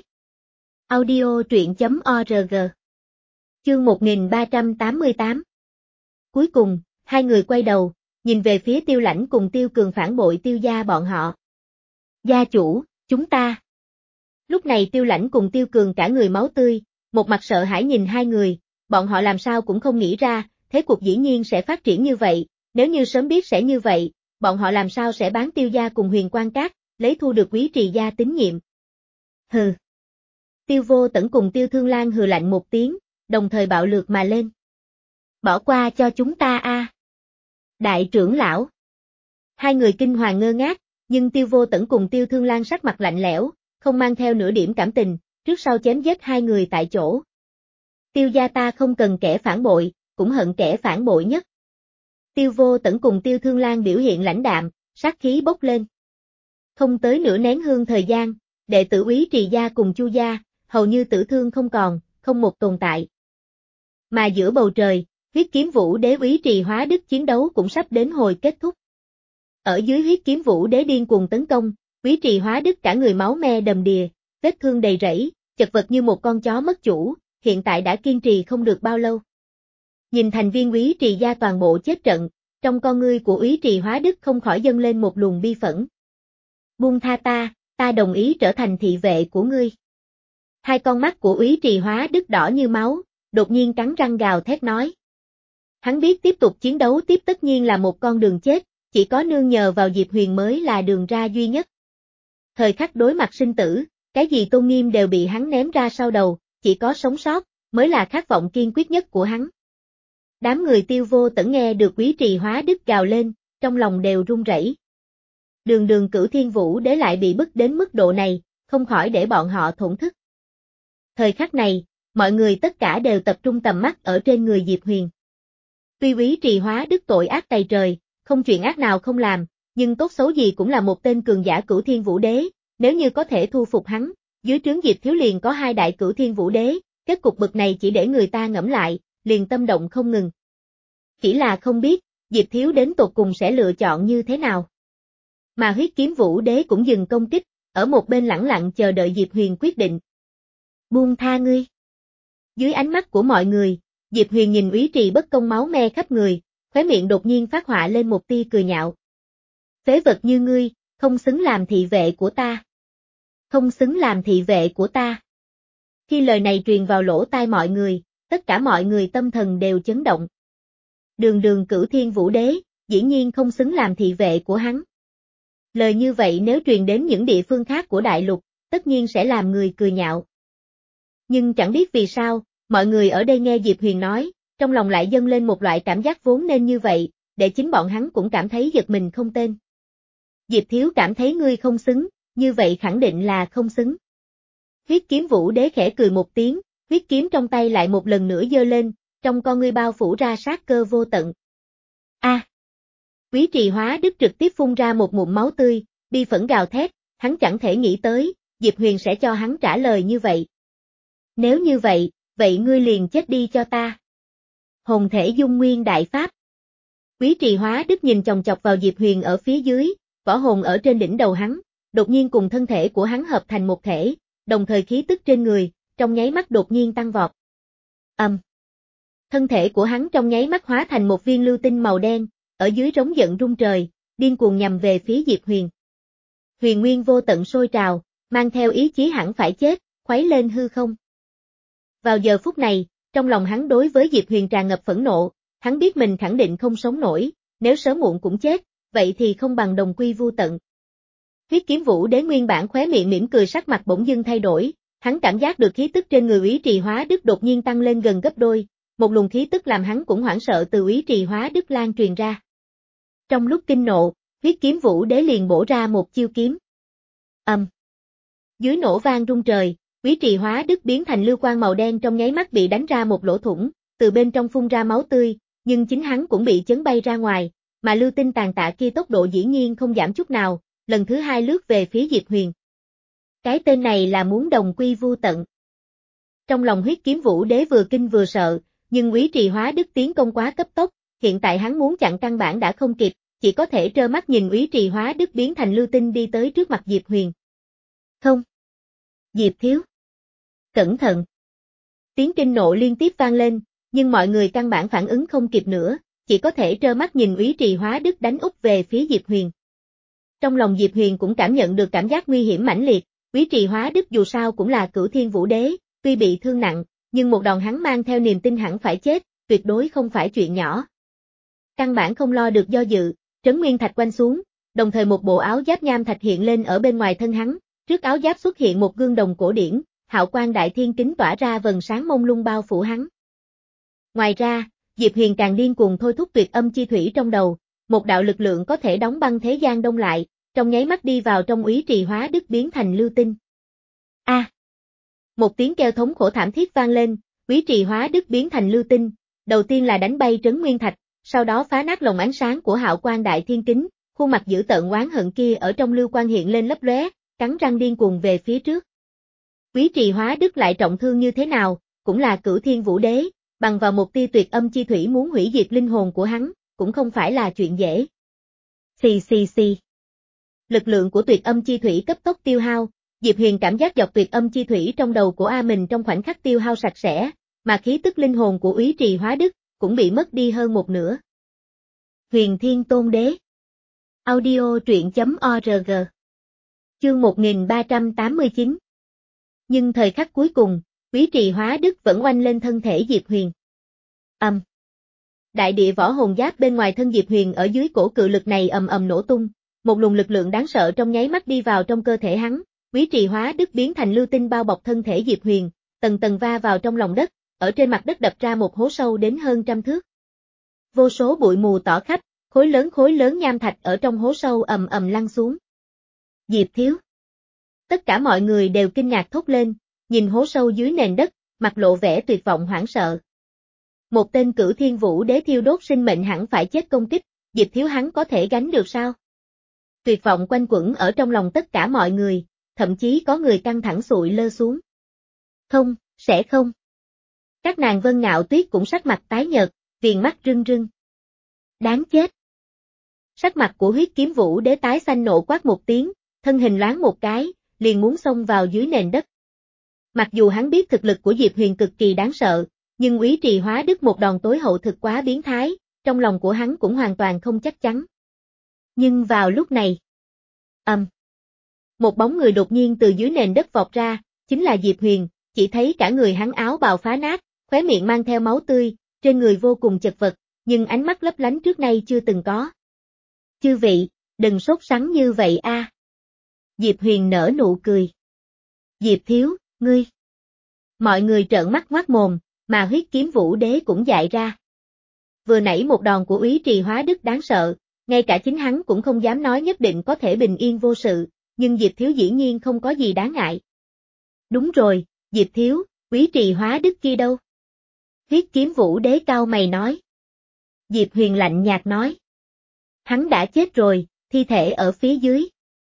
Audio truyện chấm org. Chương một nghìn ba trăm tám mươi tám. Cuối cùng, hai người quay đầu, nhìn về phía Tiêu Lãnh cùng Tiêu Cường phản bội Tiêu gia bọn họ. Gia chủ, chúng ta. Lúc này Tiêu Lãnh cùng Tiêu Cường cả người máu tươi, một mặt sợ hãi nhìn hai người, bọn họ làm sao cũng không nghĩ ra, thế cuộc dĩ nhiên sẽ phát triển như vậy, nếu như sớm biết sẽ như vậy, bọn họ làm sao sẽ bán Tiêu gia cùng Huyền Quan Các, lấy thu được Quý Trì gia tín nhiệm. Hừ. Tiêu Vô Tẩn cùng Tiêu Thương Lan hừ lạnh một tiếng, đồng thời bạo lược mà lên. Bỏ qua cho chúng ta a. Đại trưởng lão. Hai người kinh hoàng ngơ ngác, nhưng Tiêu Vô Tẩn cùng Tiêu Thương Lan sắc mặt lạnh lẽo, không mang theo nửa điểm cảm tình, trước sau chém giết hai người tại chỗ. Tiêu gia ta không cần kẻ phản bội, cũng hận kẻ phản bội nhất. Tiêu Vô Tẩn cùng Tiêu Thương Lan biểu hiện lãnh đạm, sát khí bốc lên. Không tới nửa nén hương thời gian, đệ tử Úy Trì gia cùng Chu gia, hầu như tử thương không còn, không một tồn tại. Mà giữa bầu trời, huyết kiếm vũ đế Úy Trì Hóa Đức chiến đấu cũng sắp đến hồi kết thúc. Ở dưới huyết kiếm vũ đế điên cuồng tấn công, Úy Trì Hóa Đức cả người máu me đầm đìa, vết thương đầy rẫy, chật vật như một con chó mất chủ, hiện tại đã kiên trì không được bao lâu. Nhìn thành viên Úy Trì gia toàn bộ chết trận, trong con ngươi của Úy Trì Hóa Đức không khỏi dâng lên một luồng bi phẫn. Buông tha ta, ta đồng ý trở thành thị vệ của ngươi. Hai con mắt của Úy Trì Hóa Đức đỏ như máu, đột nhiên cắn răng gào thét nói. Hắn biết tiếp tục chiến đấu tiếp tất nhiên là một con đường chết, chỉ có nương nhờ vào Diệp Huyền mới là đường ra duy nhất. Thời khắc đối mặt sinh tử, cái gì tôn nghiêm đều bị hắn ném ra sau đầu, chỉ có sống sót, mới là khát vọng kiên quyết nhất của hắn. Đám người Tiêu Vô Tẩn nghe được Úy Trì Hóa Đức gào lên, trong lòng đều run rẩy. Đường đường Cửu Thiên Vũ Đế lại bị bức đến mức độ này, không khỏi để bọn họ thổn thức. Thời khắc này, mọi người tất cả đều tập trung tầm mắt ở trên người Diệp Huyền. Tuy Úy Trì Hóa Đức tội ác tày trời, không chuyện ác nào không làm, nhưng tốt xấu gì cũng là một tên cường giả Cửu Thiên Vũ Đế, nếu như có thể thu phục hắn, dưới trướng Diệp Thiếu liền có hai đại Cửu Thiên Vũ Đế, kết cục bực này chỉ để người ta ngẫm lại, liền tâm động không ngừng. Chỉ là không biết, Diệp Thiếu đến tột cùng sẽ lựa chọn như thế nào. Mà huyết kiếm Vũ Đế cũng dừng công kích, ở một bên lẳng lặng chờ đợi Diệp Huyền quyết định. Buông tha ngươi. Dưới ánh mắt của mọi người, Diệp Huyền nhìn Úy Trì bất công máu me khắp người, khóe miệng đột nhiên phát họa lên một tia cười nhạo. Phế vật như ngươi, không xứng làm thị vệ của ta. Không xứng làm thị vệ của ta. Khi lời này truyền vào lỗ tai mọi người, tất cả mọi người tâm thần đều chấn động. Đường đường Cửu Thiên Vũ Đế, dĩ nhiên không xứng làm thị vệ của hắn. Lời như vậy nếu truyền đến những địa phương khác của đại lục, tất nhiên sẽ làm người cười nhạo. Nhưng chẳng biết vì sao, mọi người ở đây nghe Diệp Huyền nói, trong lòng lại dâng lên một loại cảm giác vốn nên như vậy, để chính bọn hắn cũng cảm thấy giật mình không tên. Diệp Thiếu cảm thấy ngươi không xứng, như vậy khẳng định là không xứng. Huyết kiếm Vũ Đế khẽ cười một tiếng, huyết kiếm trong tay lại một lần nữa giơ lên, trong con ngươi bao phủ ra sát cơ vô tận. A! À, Úy Trì Hóa Đức trực tiếp phun ra một ngụm máu tươi, bi phẫn gào thét, hắn chẳng thể nghĩ tới, Diệp Huyền sẽ cho hắn trả lời như vậy. Nếu như vậy, vậy ngươi liền chết đi cho ta. Hồn thể dung nguyên đại pháp. Úy Trì Hóa Đức nhìn chòng chọc vào Diệp Huyền ở phía dưới, võ hồn ở trên đỉnh đầu hắn, đột nhiên cùng thân thể của hắn hợp thành một thể, đồng thời khí tức trên người, trong nháy mắt đột nhiên tăng vọt. Ầm. Um. Thân thể của hắn trong nháy mắt hóa thành một viên lưu tinh màu đen, ở dưới trống giận rung trời, điên cuồng nhằm về phía Diệp Huyền. Huyền nguyên vô tận sôi trào, mang theo ý chí hẳn phải chết, khuấy lên hư không. Vào giờ phút này, trong lòng hắn đối với Diệp Huyền tràn ngập phẫn nộ, hắn biết mình khẳng định không sống nổi, nếu sớm muộn cũng chết, vậy thì không bằng đồng quy vu tận. Huyết kiếm Vũ Đế nguyên bản khóe miệng mỉm cười sắc mặt bỗng dưng thay đổi, hắn cảm giác được khí tức trên người Úy Trì Hóa Đức đột nhiên tăng lên gần gấp đôi, một luồng khí tức làm hắn cũng hoảng sợ từ Úy Trì Hóa Đức lan truyền ra. Trong lúc kinh nộ, huyết kiếm Vũ Đế liền bổ ra một chiêu kiếm. Ầm. Um. Dưới nổ vang rung trời, Úy Trì Hóa Đức biến thành lưu quang màu đen trong nháy mắt bị đánh ra một lỗ thủng, từ bên trong phun ra máu tươi, nhưng chính hắn cũng bị chấn bay ra ngoài, mà lưu tinh tàn tạ kia tốc độ dĩ nhiên không giảm chút nào, lần thứ hai lướt về phía Diệp Huyền. Cái tên này là muốn đồng quy vu tận. Trong lòng huyết kiếm Vũ Đế vừa kinh vừa sợ, nhưng Úy Trì Hóa Đức tiến công quá cấp tốc, hiện tại hắn muốn chặn căn bản đã không kịp, chỉ có thể trơ mắt nhìn Úy Trì Hóa Đức biến thành lưu tinh đi tới trước mặt Diệp Huyền. Không. Diệp Thiếu. Cẩn thận. Tiếng kinh nộ liên tiếp vang lên, nhưng mọi người căn bản phản ứng không kịp nữa, chỉ có thể trơ mắt nhìn Úy Trì Hóa Đức đánh úp về phía Diệp Huyền. Trong lòng Diệp Huyền cũng cảm nhận được cảm giác nguy hiểm mãnh liệt, Úy Trì Hóa Đức dù sao cũng là Cửu Thiên Vũ Đế, tuy bị thương nặng, nhưng một đòn hắn mang theo niềm tin hẳn phải chết, tuyệt đối không phải chuyện nhỏ. Căn bản không lo được do dự, trấn nguyên thạch quanh xuống, đồng thời một bộ áo giáp nham thạch hiện lên ở bên ngoài thân hắn, trước áo giáp xuất hiện một gương đồng cổ điển, hào quang đại thiên kính tỏa ra vầng sáng mông lung bao phủ hắn. Ngoài ra, Diệp Huyền càng điên cuồng thôi thúc tuyệt âm chi thủy trong đầu, một đạo lực lượng có thể đóng băng thế gian đông lại, trong nháy mắt đi vào trong úy trì hóa đức biến thành lưu tinh. A! À, một tiếng kêu thống khổ thảm thiết vang lên, úy trì hóa đức biến thành lưu tinh, đầu tiên là đánh bay trấn nguyên thạch, sau đó phá nát lồng ánh sáng của hạo quang đại thiên kính, khuôn mặt dữ tợn oán hận kia ở trong lưu quang hiện lên lấp lóe, cắn răng điên cuồng về phía trước. Úy trì hóa đức lại trọng thương như thế nào, cũng là cửu thiên vũ đế, bằng vào một tia tuyệt âm chi thủy muốn hủy diệt linh hồn của hắn, cũng không phải là chuyện dễ. Xì xì xì. Lực lượng của tuyệt âm chi thủy cấp tốc tiêu hao, Diệp Huyền cảm giác dọc tuyệt âm chi thủy trong đầu của A mình trong khoảnh khắc tiêu hao sạch sẽ, mà khí tức linh hồn của úy trì hóa đức cũng bị mất đi hơn một nửa. Huyền Thiên Tôn Đế. Audio truyện.org. Chương một nghìn ba trăm tám mươi chín. Nhưng thời khắc cuối cùng, úy trì hóa đức vẫn oanh lên thân thể Diệp Huyền. Ầm. Um. Đại địa võ hồn giáp bên ngoài thân Diệp Huyền ở dưới cổ cự lực này ầm ầm nổ tung, một luồng lực lượng đáng sợ trong nháy mắt đi vào trong cơ thể hắn, úy trì hóa đức biến thành lưu tinh bao bọc thân thể Diệp Huyền, tầng tầng va vào trong lòng đất, ở trên mặt đất đập ra một hố sâu đến hơn trăm thước. Vô số bụi mù tỏ khắp, khối lớn khối lớn nham thạch ở trong hố sâu ầm ầm lăn xuống. Diệp thiếu. Tất cả mọi người đều kinh ngạc thốt lên, nhìn hố sâu dưới nền đất, mặt lộ vẻ tuyệt vọng hoảng sợ. Một tên cửu thiên vũ đế thiêu đốt sinh mệnh hẳn phải chết công kích, Diệp thiếu hắn có thể gánh được sao? Tuyệt vọng quanh quẩn ở trong lòng tất cả mọi người, thậm chí có người căng thẳng sụi lơ xuống. Không, sẽ không. Các nàng Vân Ngạo Tuyết cũng sắc mặt tái nhợt, viền mắt rưng rưng. Đáng chết. Sắc mặt của huyết kiếm vũ đế tái xanh nộ quát một tiếng, thân hình loáng một cái, liền muốn xông vào dưới nền đất. Mặc dù hắn biết thực lực của Diệp Huyền cực kỳ đáng sợ, nhưng úy trì hóa đức một đòn tối hậu thực quá biến thái, trong lòng của hắn cũng hoàn toàn không chắc chắn. Nhưng vào lúc này, ầm, um, một bóng người đột nhiên từ dưới nền đất vọt ra, chính là Diệp Huyền, chỉ thấy cả người hắn áo bào phá nát, khóe miệng mang theo máu tươi, trên người vô cùng chật vật, nhưng ánh mắt lấp lánh trước nay chưa từng có. Chư vị, đừng sốt sắng như vậy a. À. Diệp Huyền nở nụ cười. Diệp thiếu, ngươi. Mọi người trợn mắt ngoác mồm, mà huyết kiếm vũ đế cũng dại ra. Vừa nãy một đòn của úy trì hóa đức đáng sợ, ngay cả chính hắn cũng không dám nói nhất định có thể bình yên vô sự, nhưng Diệp thiếu dĩ nhiên không có gì đáng ngại. Đúng rồi, Diệp thiếu, úy trì hóa đức kia đâu? Huyết kiếm vũ đế cao mày nói. Diệp Huyền lạnh nhạt nói. Hắn đã chết rồi, thi thể ở phía dưới.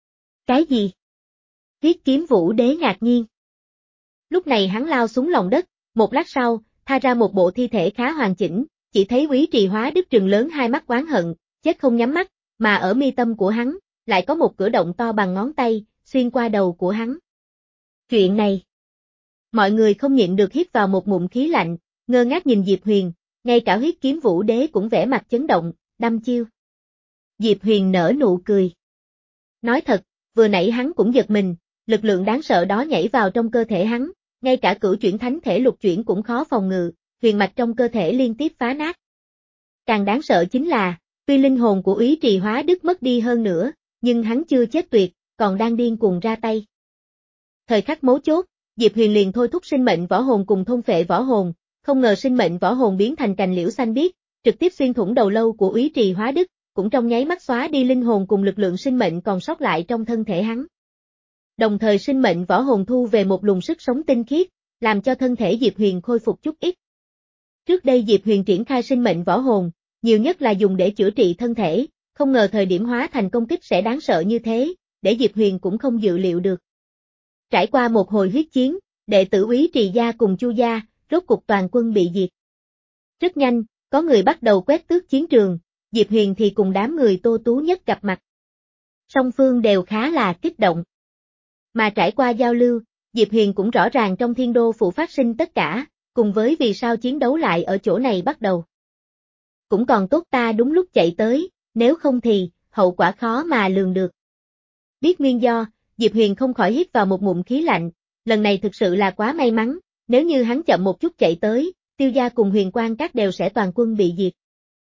Cái gì? Huyết kiếm vũ đế ngạc nhiên. Lúc này hắn lao xuống lòng đất, một lát sau, tha ra một bộ thi thể khá hoàn chỉnh, chỉ thấy úy trì hóa đức trừng lớn hai mắt oán hận, chết không nhắm mắt, mà ở mi tâm của hắn, lại có một cửa động to bằng ngón tay, xuyên qua đầu của hắn. Chuyện này. Mọi người không nhịn được hít vào một ngụm khí lạnh, ngơ ngác nhìn Diệp Huyền, ngay cả huyết kiếm vũ đế cũng vẻ mặt chấn động, đăm chiêu. Diệp Huyền nở nụ cười. Nói thật, vừa nãy hắn cũng giật mình, lực lượng đáng sợ đó nhảy vào trong cơ thể hắn, ngay cả cửu chuyển thánh thể lục chuyển cũng khó phòng ngự, huyền mạch trong cơ thể liên tiếp phá nát. Càng đáng sợ chính là, tuy linh hồn của úy trì hóa đức mất đi hơn nữa, nhưng hắn chưa chết tuyệt, còn đang điên cuồng ra tay. Thời khắc mấu chốt, Diệp Huyền liền thôi thúc sinh mệnh võ hồn cùng thôn phệ võ hồn, không ngờ sinh mệnh võ hồn biến thành cành liễu xanh biếc, trực tiếp xuyên thủng đầu lâu của úy trì hóa đức, cũng trong nháy mắt xóa đi linh hồn cùng lực lượng sinh mệnh còn sót lại trong thân thể hắn. Đồng thời sinh mệnh võ hồn thu về một luồng sức sống tinh khiết, làm cho thân thể Diệp Huyền khôi phục chút ít. Trước đây Diệp Huyền triển khai sinh mệnh võ hồn, nhiều nhất là dùng để chữa trị thân thể, không ngờ thời điểm hóa thành công kích sẽ đáng sợ như thế, để Diệp Huyền cũng không dự liệu được. Trải qua một hồi huyết chiến, đệ tử úy trì gia cùng Chu gia, rốt cục toàn quân bị diệt. Rất nhanh, có người bắt đầu quét tước chiến trường, Diệp Huyền thì cùng đám người Tô Tú Nhất gặp mặt. Song phương đều khá là kích động. Mà trải qua giao lưu, Diệp Huyền cũng rõ ràng trong thiên đô phủ phát sinh tất cả, cùng với vì sao chiến đấu lại ở chỗ này bắt đầu. Cũng còn tốt ta đúng lúc chạy tới, nếu không thì, hậu quả khó mà lường được. Biết nguyên do, Diệp Huyền không khỏi hít vào một ngụm khí lạnh, lần này thực sự là quá may mắn, nếu như hắn chậm một chút chạy tới, Tiêu gia cùng Huyền Quang Các đều sẽ toàn quân bị diệt.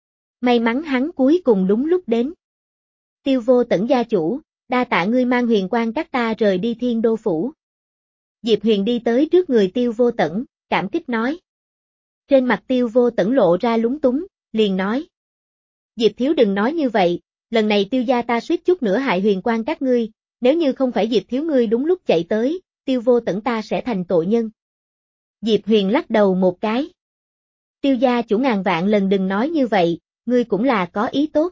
May mắn hắn cuối cùng đúng lúc đến. Tiêu Vô Tẩn gia chủ, đa tạ ngươi mang Huyền Quang Các ta rời đi Thiên Đô phủ. Diệp Huyền đi tới trước người Tiêu Vô Tẩn, cảm kích nói. Trên mặt Tiêu Vô Tẩn lộ ra lúng túng, liền nói. Diệp thiếu đừng nói như vậy, lần này Tiêu gia ta suýt chút nữa hại Huyền Quang Các ngươi, nếu như không phải Diệp thiếu ngươi đúng lúc chạy tới, Tiêu Vô Tẩn ta sẽ thành tội nhân. Diệp Huyền lắc đầu một cái. Tiêu gia chủ ngàn vạn lần đừng nói như vậy, ngươi cũng là có ý tốt.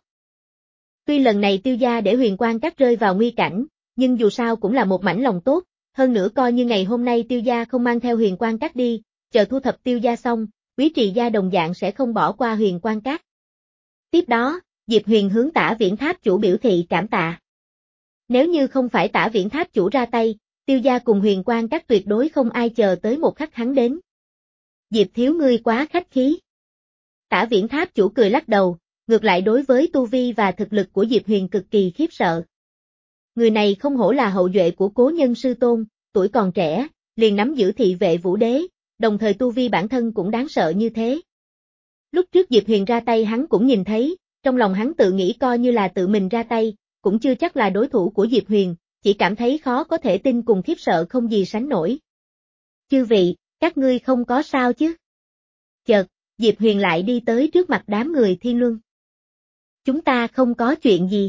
Tuy lần này Tiêu gia để Huyền Quang Các rơi vào nguy cảnh, nhưng dù sao cũng là một mảnh lòng tốt, hơn nữa coi như ngày hôm nay Tiêu gia không mang theo Huyền Quang Các đi, chờ thu thập Tiêu gia xong, Quý Trì gia đồng dạng sẽ không bỏ qua Huyền Quang Các. Tiếp đó, Diệp Huyền hướng Tả Viễn Tháp chủ biểu thị cảm tạ. Nếu như không phải Tả Viễn Tháp chủ ra tay, Tiêu gia cùng Huyền Quang Các tuyệt đối không ai chờ tới một khắc hắn đến. Diệp thiếu ngươi quá khách khí. Tả Viễn Tháp chủ cười lắc đầu, ngược lại đối với tu vi và thực lực của Diệp Huyền cực kỳ khiếp sợ. Người này không hổ là hậu duệ của cố nhân sư tôn, tuổi còn trẻ, liền nắm giữ thị vệ vũ đế, đồng thời tu vi bản thân cũng đáng sợ như thế. Lúc trước Diệp Huyền ra tay hắn cũng nhìn thấy, trong lòng hắn tự nghĩ coi như là tự mình ra tay, cũng chưa chắc là đối thủ của Diệp Huyền, chỉ cảm thấy khó có thể tin cùng khiếp sợ không gì sánh nổi. Chư vị, các ngươi không có sao chứ? Chợt, Diệp Huyền lại đi tới trước mặt đám người Thiên Luân. Chúng ta không có chuyện gì.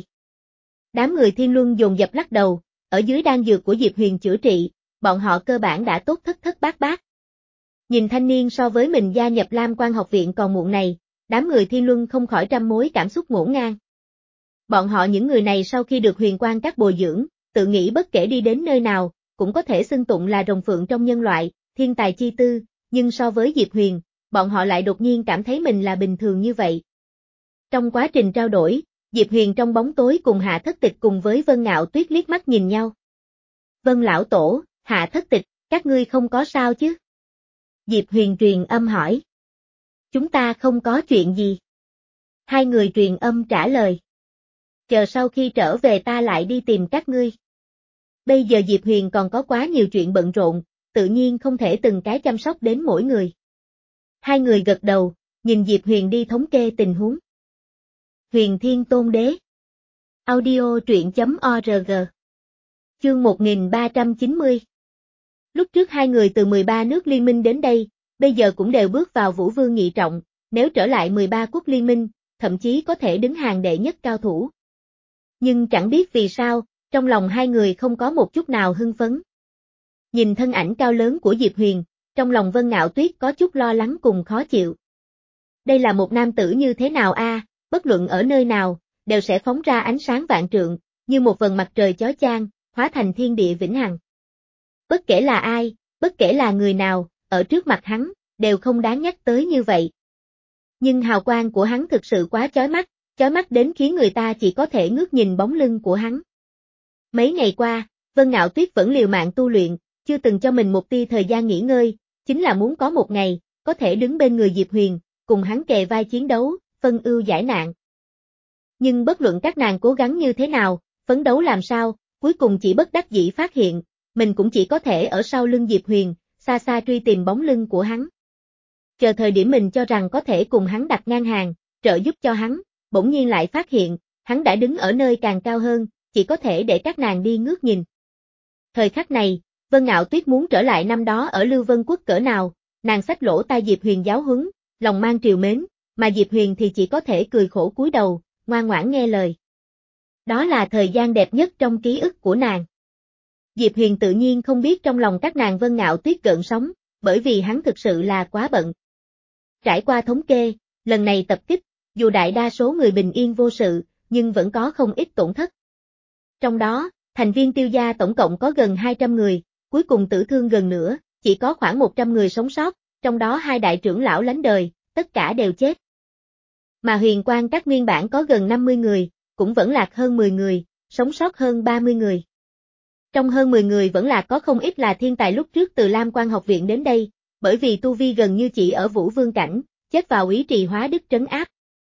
Đám người Thiên Luân dồn dập lắc đầu, ở dưới đan dược của Diệp Huyền chữa trị, bọn họ cơ bản đã tốt thất thất bát bát. Nhìn thanh niên so với mình gia nhập Lam Quan học viện còn muộn này, đám người Thiên Luân không khỏi trăm mối cảm xúc ngổn ngang. Bọn họ những người này sau khi được Huyền Quang Các bồi dưỡng, tự nghĩ bất kể đi đến nơi nào, cũng có thể xưng tụng là rồng phượng trong nhân loại, thiên tài chi tư, nhưng so với Diệp Huyền, bọn họ lại đột nhiên cảm thấy mình là bình thường như vậy. Trong quá trình trao đổi, Diệp Huyền trong bóng tối cùng Hạ Thất Tịch cùng với Vân Ngạo Tuyết liếc mắt nhìn nhau. Vân lão tổ, Hạ Thất Tịch, các ngươi không có sao chứ? Diệp Huyền truyền âm hỏi. Chúng ta không có chuyện gì. Hai người truyền âm trả lời. Chờ sau khi trở về ta lại đi tìm các ngươi. Bây giờ Diệp Huyền còn có quá nhiều chuyện bận rộn, tự nhiên không thể từng cái chăm sóc đến mỗi người. Hai người gật đầu, nhìn Diệp Huyền đi thống kê tình huống. Huyền Thiên Tôn Đế. Audio truyện chấm org. Chương một nghìn ba trăm chín mươi. Lúc trước hai người từ mười ba nước liên minh đến đây, bây giờ cũng đều bước vào Vũ Vương nhị trọng, nếu trở lại mười ba quốc liên minh, thậm chí có thể đứng hàng đệ nhất cao thủ. Nhưng chẳng biết vì sao, trong lòng hai người không có một chút nào hưng phấn. Nhìn thân ảnh cao lớn của Diệp Huyền, trong lòng Vân Ngạo Tuyết có chút lo lắng cùng khó chịu. Đây là một nam tử như thế nào a, bất luận ở nơi nào, đều sẽ phóng ra ánh sáng vạn trượng, như một vầng mặt trời chói chang, hóa thành thiên địa vĩnh hằng. Bất kể là ai, bất kể là người nào, ở trước mặt hắn, đều không đáng nhắc tới như vậy. Nhưng hào quang của hắn thực sự quá chói mắt, chói mắt đến khiến người ta chỉ có thể ngước nhìn bóng lưng của hắn. Mấy ngày qua, Vân Ngạo Tuyết vẫn liều mạng tu luyện, chưa từng cho mình một tia thời gian nghỉ ngơi, chính là muốn có một ngày, có thể đứng bên người Diệp Huyền, cùng hắn kề vai chiến đấu, phân ưu giải nạn. Nhưng bất luận các nàng cố gắng như thế nào, phấn đấu làm sao, cuối cùng chỉ bất đắc dĩ phát hiện, mình cũng chỉ có thể ở sau lưng Diệp Huyền, xa xa truy tìm bóng lưng của hắn. Chờ thời điểm mình cho rằng có thể cùng hắn đặt ngang hàng, trợ giúp cho hắn, bỗng nhiên lại phát hiện, hắn đã đứng ở nơi càng cao hơn, chỉ có thể để các nàng đi ngước nhìn. Thời khắc này, Vân Ngạo Tuyết muốn trở lại năm đó ở Lưu Vân Quốc cỡ nào, nàng xách lỗ tai Diệp Huyền giáo huấn, lòng mang triều mến, mà Diệp Huyền thì chỉ có thể cười khổ cúi đầu, ngoan ngoãn nghe lời. Đó là thời gian đẹp nhất trong ký ức của nàng. Diệp Huyền tự nhiên không biết trong lòng các nàng Vân Ngạo Tuyết gợn sóng, bởi vì hắn thực sự là quá bận. Trải qua thống kê, lần này tập kích, dù đại đa số người bình yên vô sự, nhưng vẫn có không ít tổn thất. Trong đó, thành viên Tiêu gia tổng cộng có gần hai trăm người, cuối cùng tử thương gần nửa, chỉ có khoảng một trăm người sống sót, trong đó hai đại trưởng lão lánh đời, tất cả đều chết. Mà Huyền Quang Các nguyên bản có gần năm mươi người, cũng vẫn lạc hơn mười người, sống sót hơn ba mươi người. Trong hơn mười người vẫn là có không ít là thiên tài lúc trước từ Lam Quan học viện đến đây, bởi vì tu vi gần như chỉ ở Vũ Vương cảnh, chết vào Úy Trì Hóa Đức trấn áp.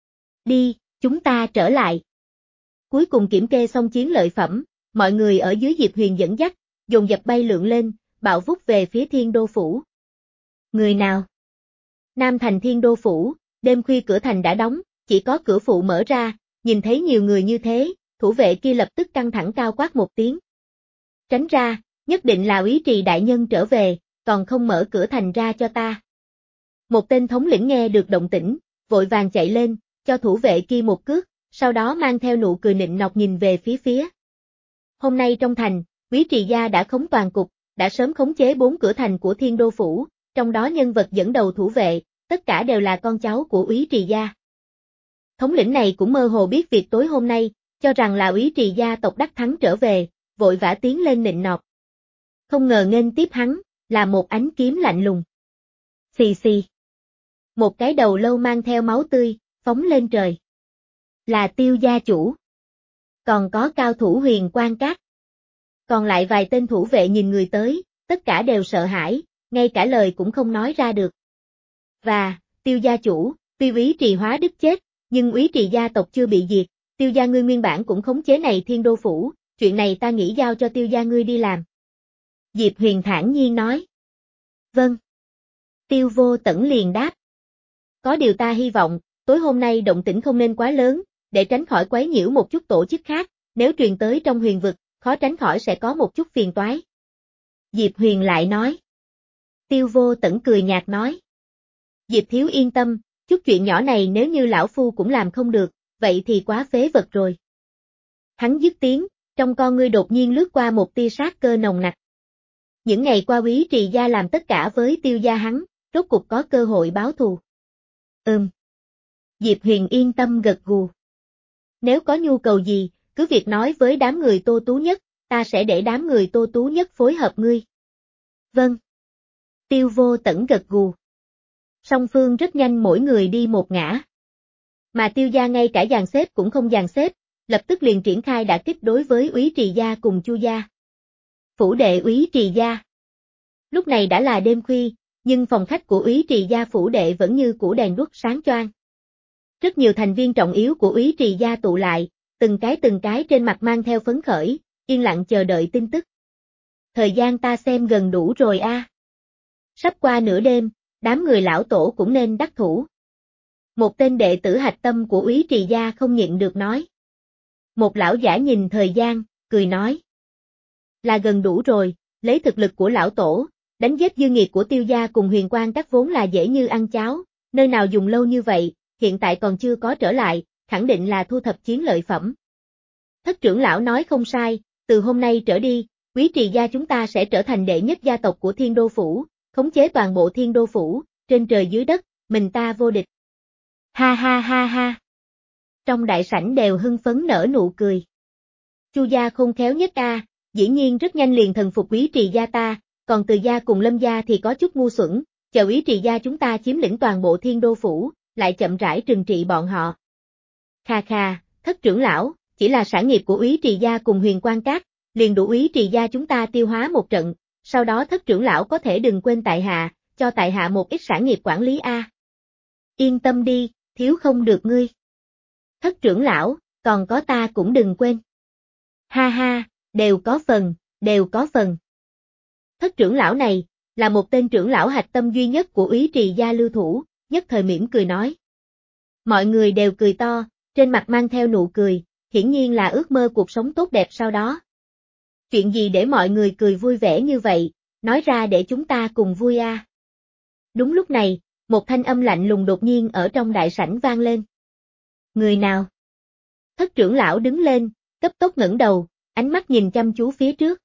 Đi, chúng ta trở lại. Cuối cùng kiểm kê xong chiến lợi phẩm, mọi người ở dưới Diệp Huyền dẫn dắt, dồn dập bay lượn lên, bạo vút về phía Thiên Đô phủ. Người nào? Nam thành Thiên Đô Phủ, đêm khuya cửa thành đã đóng, chỉ có cửa phụ mở ra, nhìn thấy nhiều người như thế, thủ vệ kia lập tức căng thẳng cao quát một tiếng. Tránh ra, nhất định là úy trì đại nhân trở về, còn không mở cửa thành ra cho ta. Một tên thống lĩnh nghe được động tĩnh, vội vàng chạy lên, cho thủ vệ kia một cước, sau đó mang theo nụ cười nịnh nọt nhìn về phía phía. Hôm nay trong thành, úy trì gia đã khống toàn cục, đã sớm khống chế bốn cửa thành của Thiên Đô Phủ, trong đó nhân vật dẫn đầu thủ vệ, tất cả đều là con cháu của úy trì gia. Thống lĩnh này cũng mơ hồ biết việc tối hôm nay, cho rằng là úy trì gia tộc đắc thắng trở về, vội vã tiến lên nịnh nọt. Không ngờ nghênh tiếp hắn, là một ánh kiếm lạnh lùng. Xì xì. Một cái đầu lâu mang theo máu tươi, phóng lên trời. Là Tiêu gia chủ. Còn có cao thủ Huyền Quan Các. Còn lại vài tên thủ vệ nhìn người tới, tất cả đều sợ hãi, ngay cả lời cũng không nói ra được. Và, Tiêu gia chủ, tuy úy trì hóa đức chết, nhưng úy trì gia tộc chưa bị diệt, Tiêu gia ngươi nguyên bản cũng khống chế này Thiên Đô Phủ, chuyện này ta nghĩ giao cho Tiêu gia ngươi đi làm. Diệp Huyền thản nhiên nói. Vâng. Tiêu Vô Tẩn liền đáp. Có điều ta hy vọng, tối hôm nay động tĩnh không nên quá lớn, để tránh khỏi quấy nhiễu một chút tổ chức khác, nếu truyền tới trong huyền vực, khó tránh khỏi sẽ có một chút phiền toái. Diệp Huyền lại nói. Tiêu Vô Tẩn cười nhạt nói. Diệp thiếu yên tâm, chút chuyện nhỏ này nếu như lão phu cũng làm không được, vậy thì quá phế vật rồi. Hắn dứt tiếng, trong con ngươi đột nhiên lướt qua một tia sát cơ nồng nặc. Những ngày qua úy trì gia làm tất cả với Tiêu gia hắn, rốt cục có cơ hội báo thù. Ừm. Diệp Huyền yên tâm gật gù. Nếu có nhu cầu gì, cứ việc nói với đám người Tô Tú Nhất, ta sẽ để đám người Tô Tú Nhất phối hợp ngươi. Vâng. Tiêu Vô Tẩn gật gù. Song phương rất nhanh mỗi người đi một ngã. Mà Tiêu gia ngay cả dàn xếp cũng không dàn xếp, lập tức liền triển khai đả kích đối với úy trì gia cùng Chu gia. Phủ đệ úy trì gia. Lúc này đã là đêm khuya, nhưng phòng khách của úy trì gia phủ đệ vẫn như cũ đèn đuốc sáng choang. Rất nhiều thành viên trọng yếu của úy trì gia tụ lại, từng cái từng cái trên mặt mang theo phấn khởi, yên lặng chờ đợi tin tức. Thời gian ta xem gần đủ rồi a. À. Sắp qua nửa đêm, đám người lão tổ cũng nên đắc thủ. Một tên đệ tử hạch tâm của úy trì gia không nhịn được nói. Một lão giả nhìn thời gian, cười nói. Là gần đủ rồi, lấy thực lực của lão tổ, đánh giết dư nghiệt của Tiêu gia cùng Huyền Quan Các vốn là dễ như ăn cháo, nơi nào dùng lâu như vậy, hiện tại còn chưa có trở lại, khẳng định là thu thập chiến lợi phẩm. Thất trưởng lão nói không sai, từ hôm nay trở đi, úy trì gia chúng ta sẽ trở thành đệ nhất gia tộc của Thiên Đô Phủ, khống chế toàn bộ Thiên Đô Phủ, trên trời dưới đất, mình ta vô địch. Ha ha ha ha. Trong đại sảnh đều hưng phấn nở nụ cười. Chu gia khôn khéo nhất a, dĩ nhiên rất nhanh liền thần phục úy trì gia ta, còn Từ gia cùng Lâm gia thì có chút ngu xuẩn, chờ úy trì gia chúng ta chiếm lĩnh toàn bộ Thiên Đô Phủ, lại chậm rãi trừng trị bọn họ. Kha kha, thất trưởng lão, chỉ là sản nghiệp của úy trì gia cùng Huyền Quan Các, liền đủ úy trì gia chúng ta tiêu hóa một trận, sau đó thất trưởng lão có thể đừng quên tại hạ, cho tại hạ một ít sản nghiệp quản lý a. Yên tâm đi, thiếu không được ngươi. Thất trưởng lão, còn có ta cũng đừng quên. Ha ha, đều có phần, đều có phần. Thất trưởng lão này, là một tên trưởng lão hạch tâm duy nhất của úy trì gia lưu thủ, nhất thời mỉm cười nói. Mọi người đều cười to, trên mặt mang theo nụ cười, hiển nhiên là ước mơ cuộc sống tốt đẹp sau đó. Chuyện gì để mọi người cười vui vẻ như vậy, nói ra để chúng ta cùng vui a. À. Đúng lúc này, một thanh âm lạnh lùng đột nhiên ở trong đại sảnh vang lên. Người nào? Thất trưởng lão đứng lên, cấp tốc ngẩng đầu, ánh mắt nhìn chăm chú phía trước.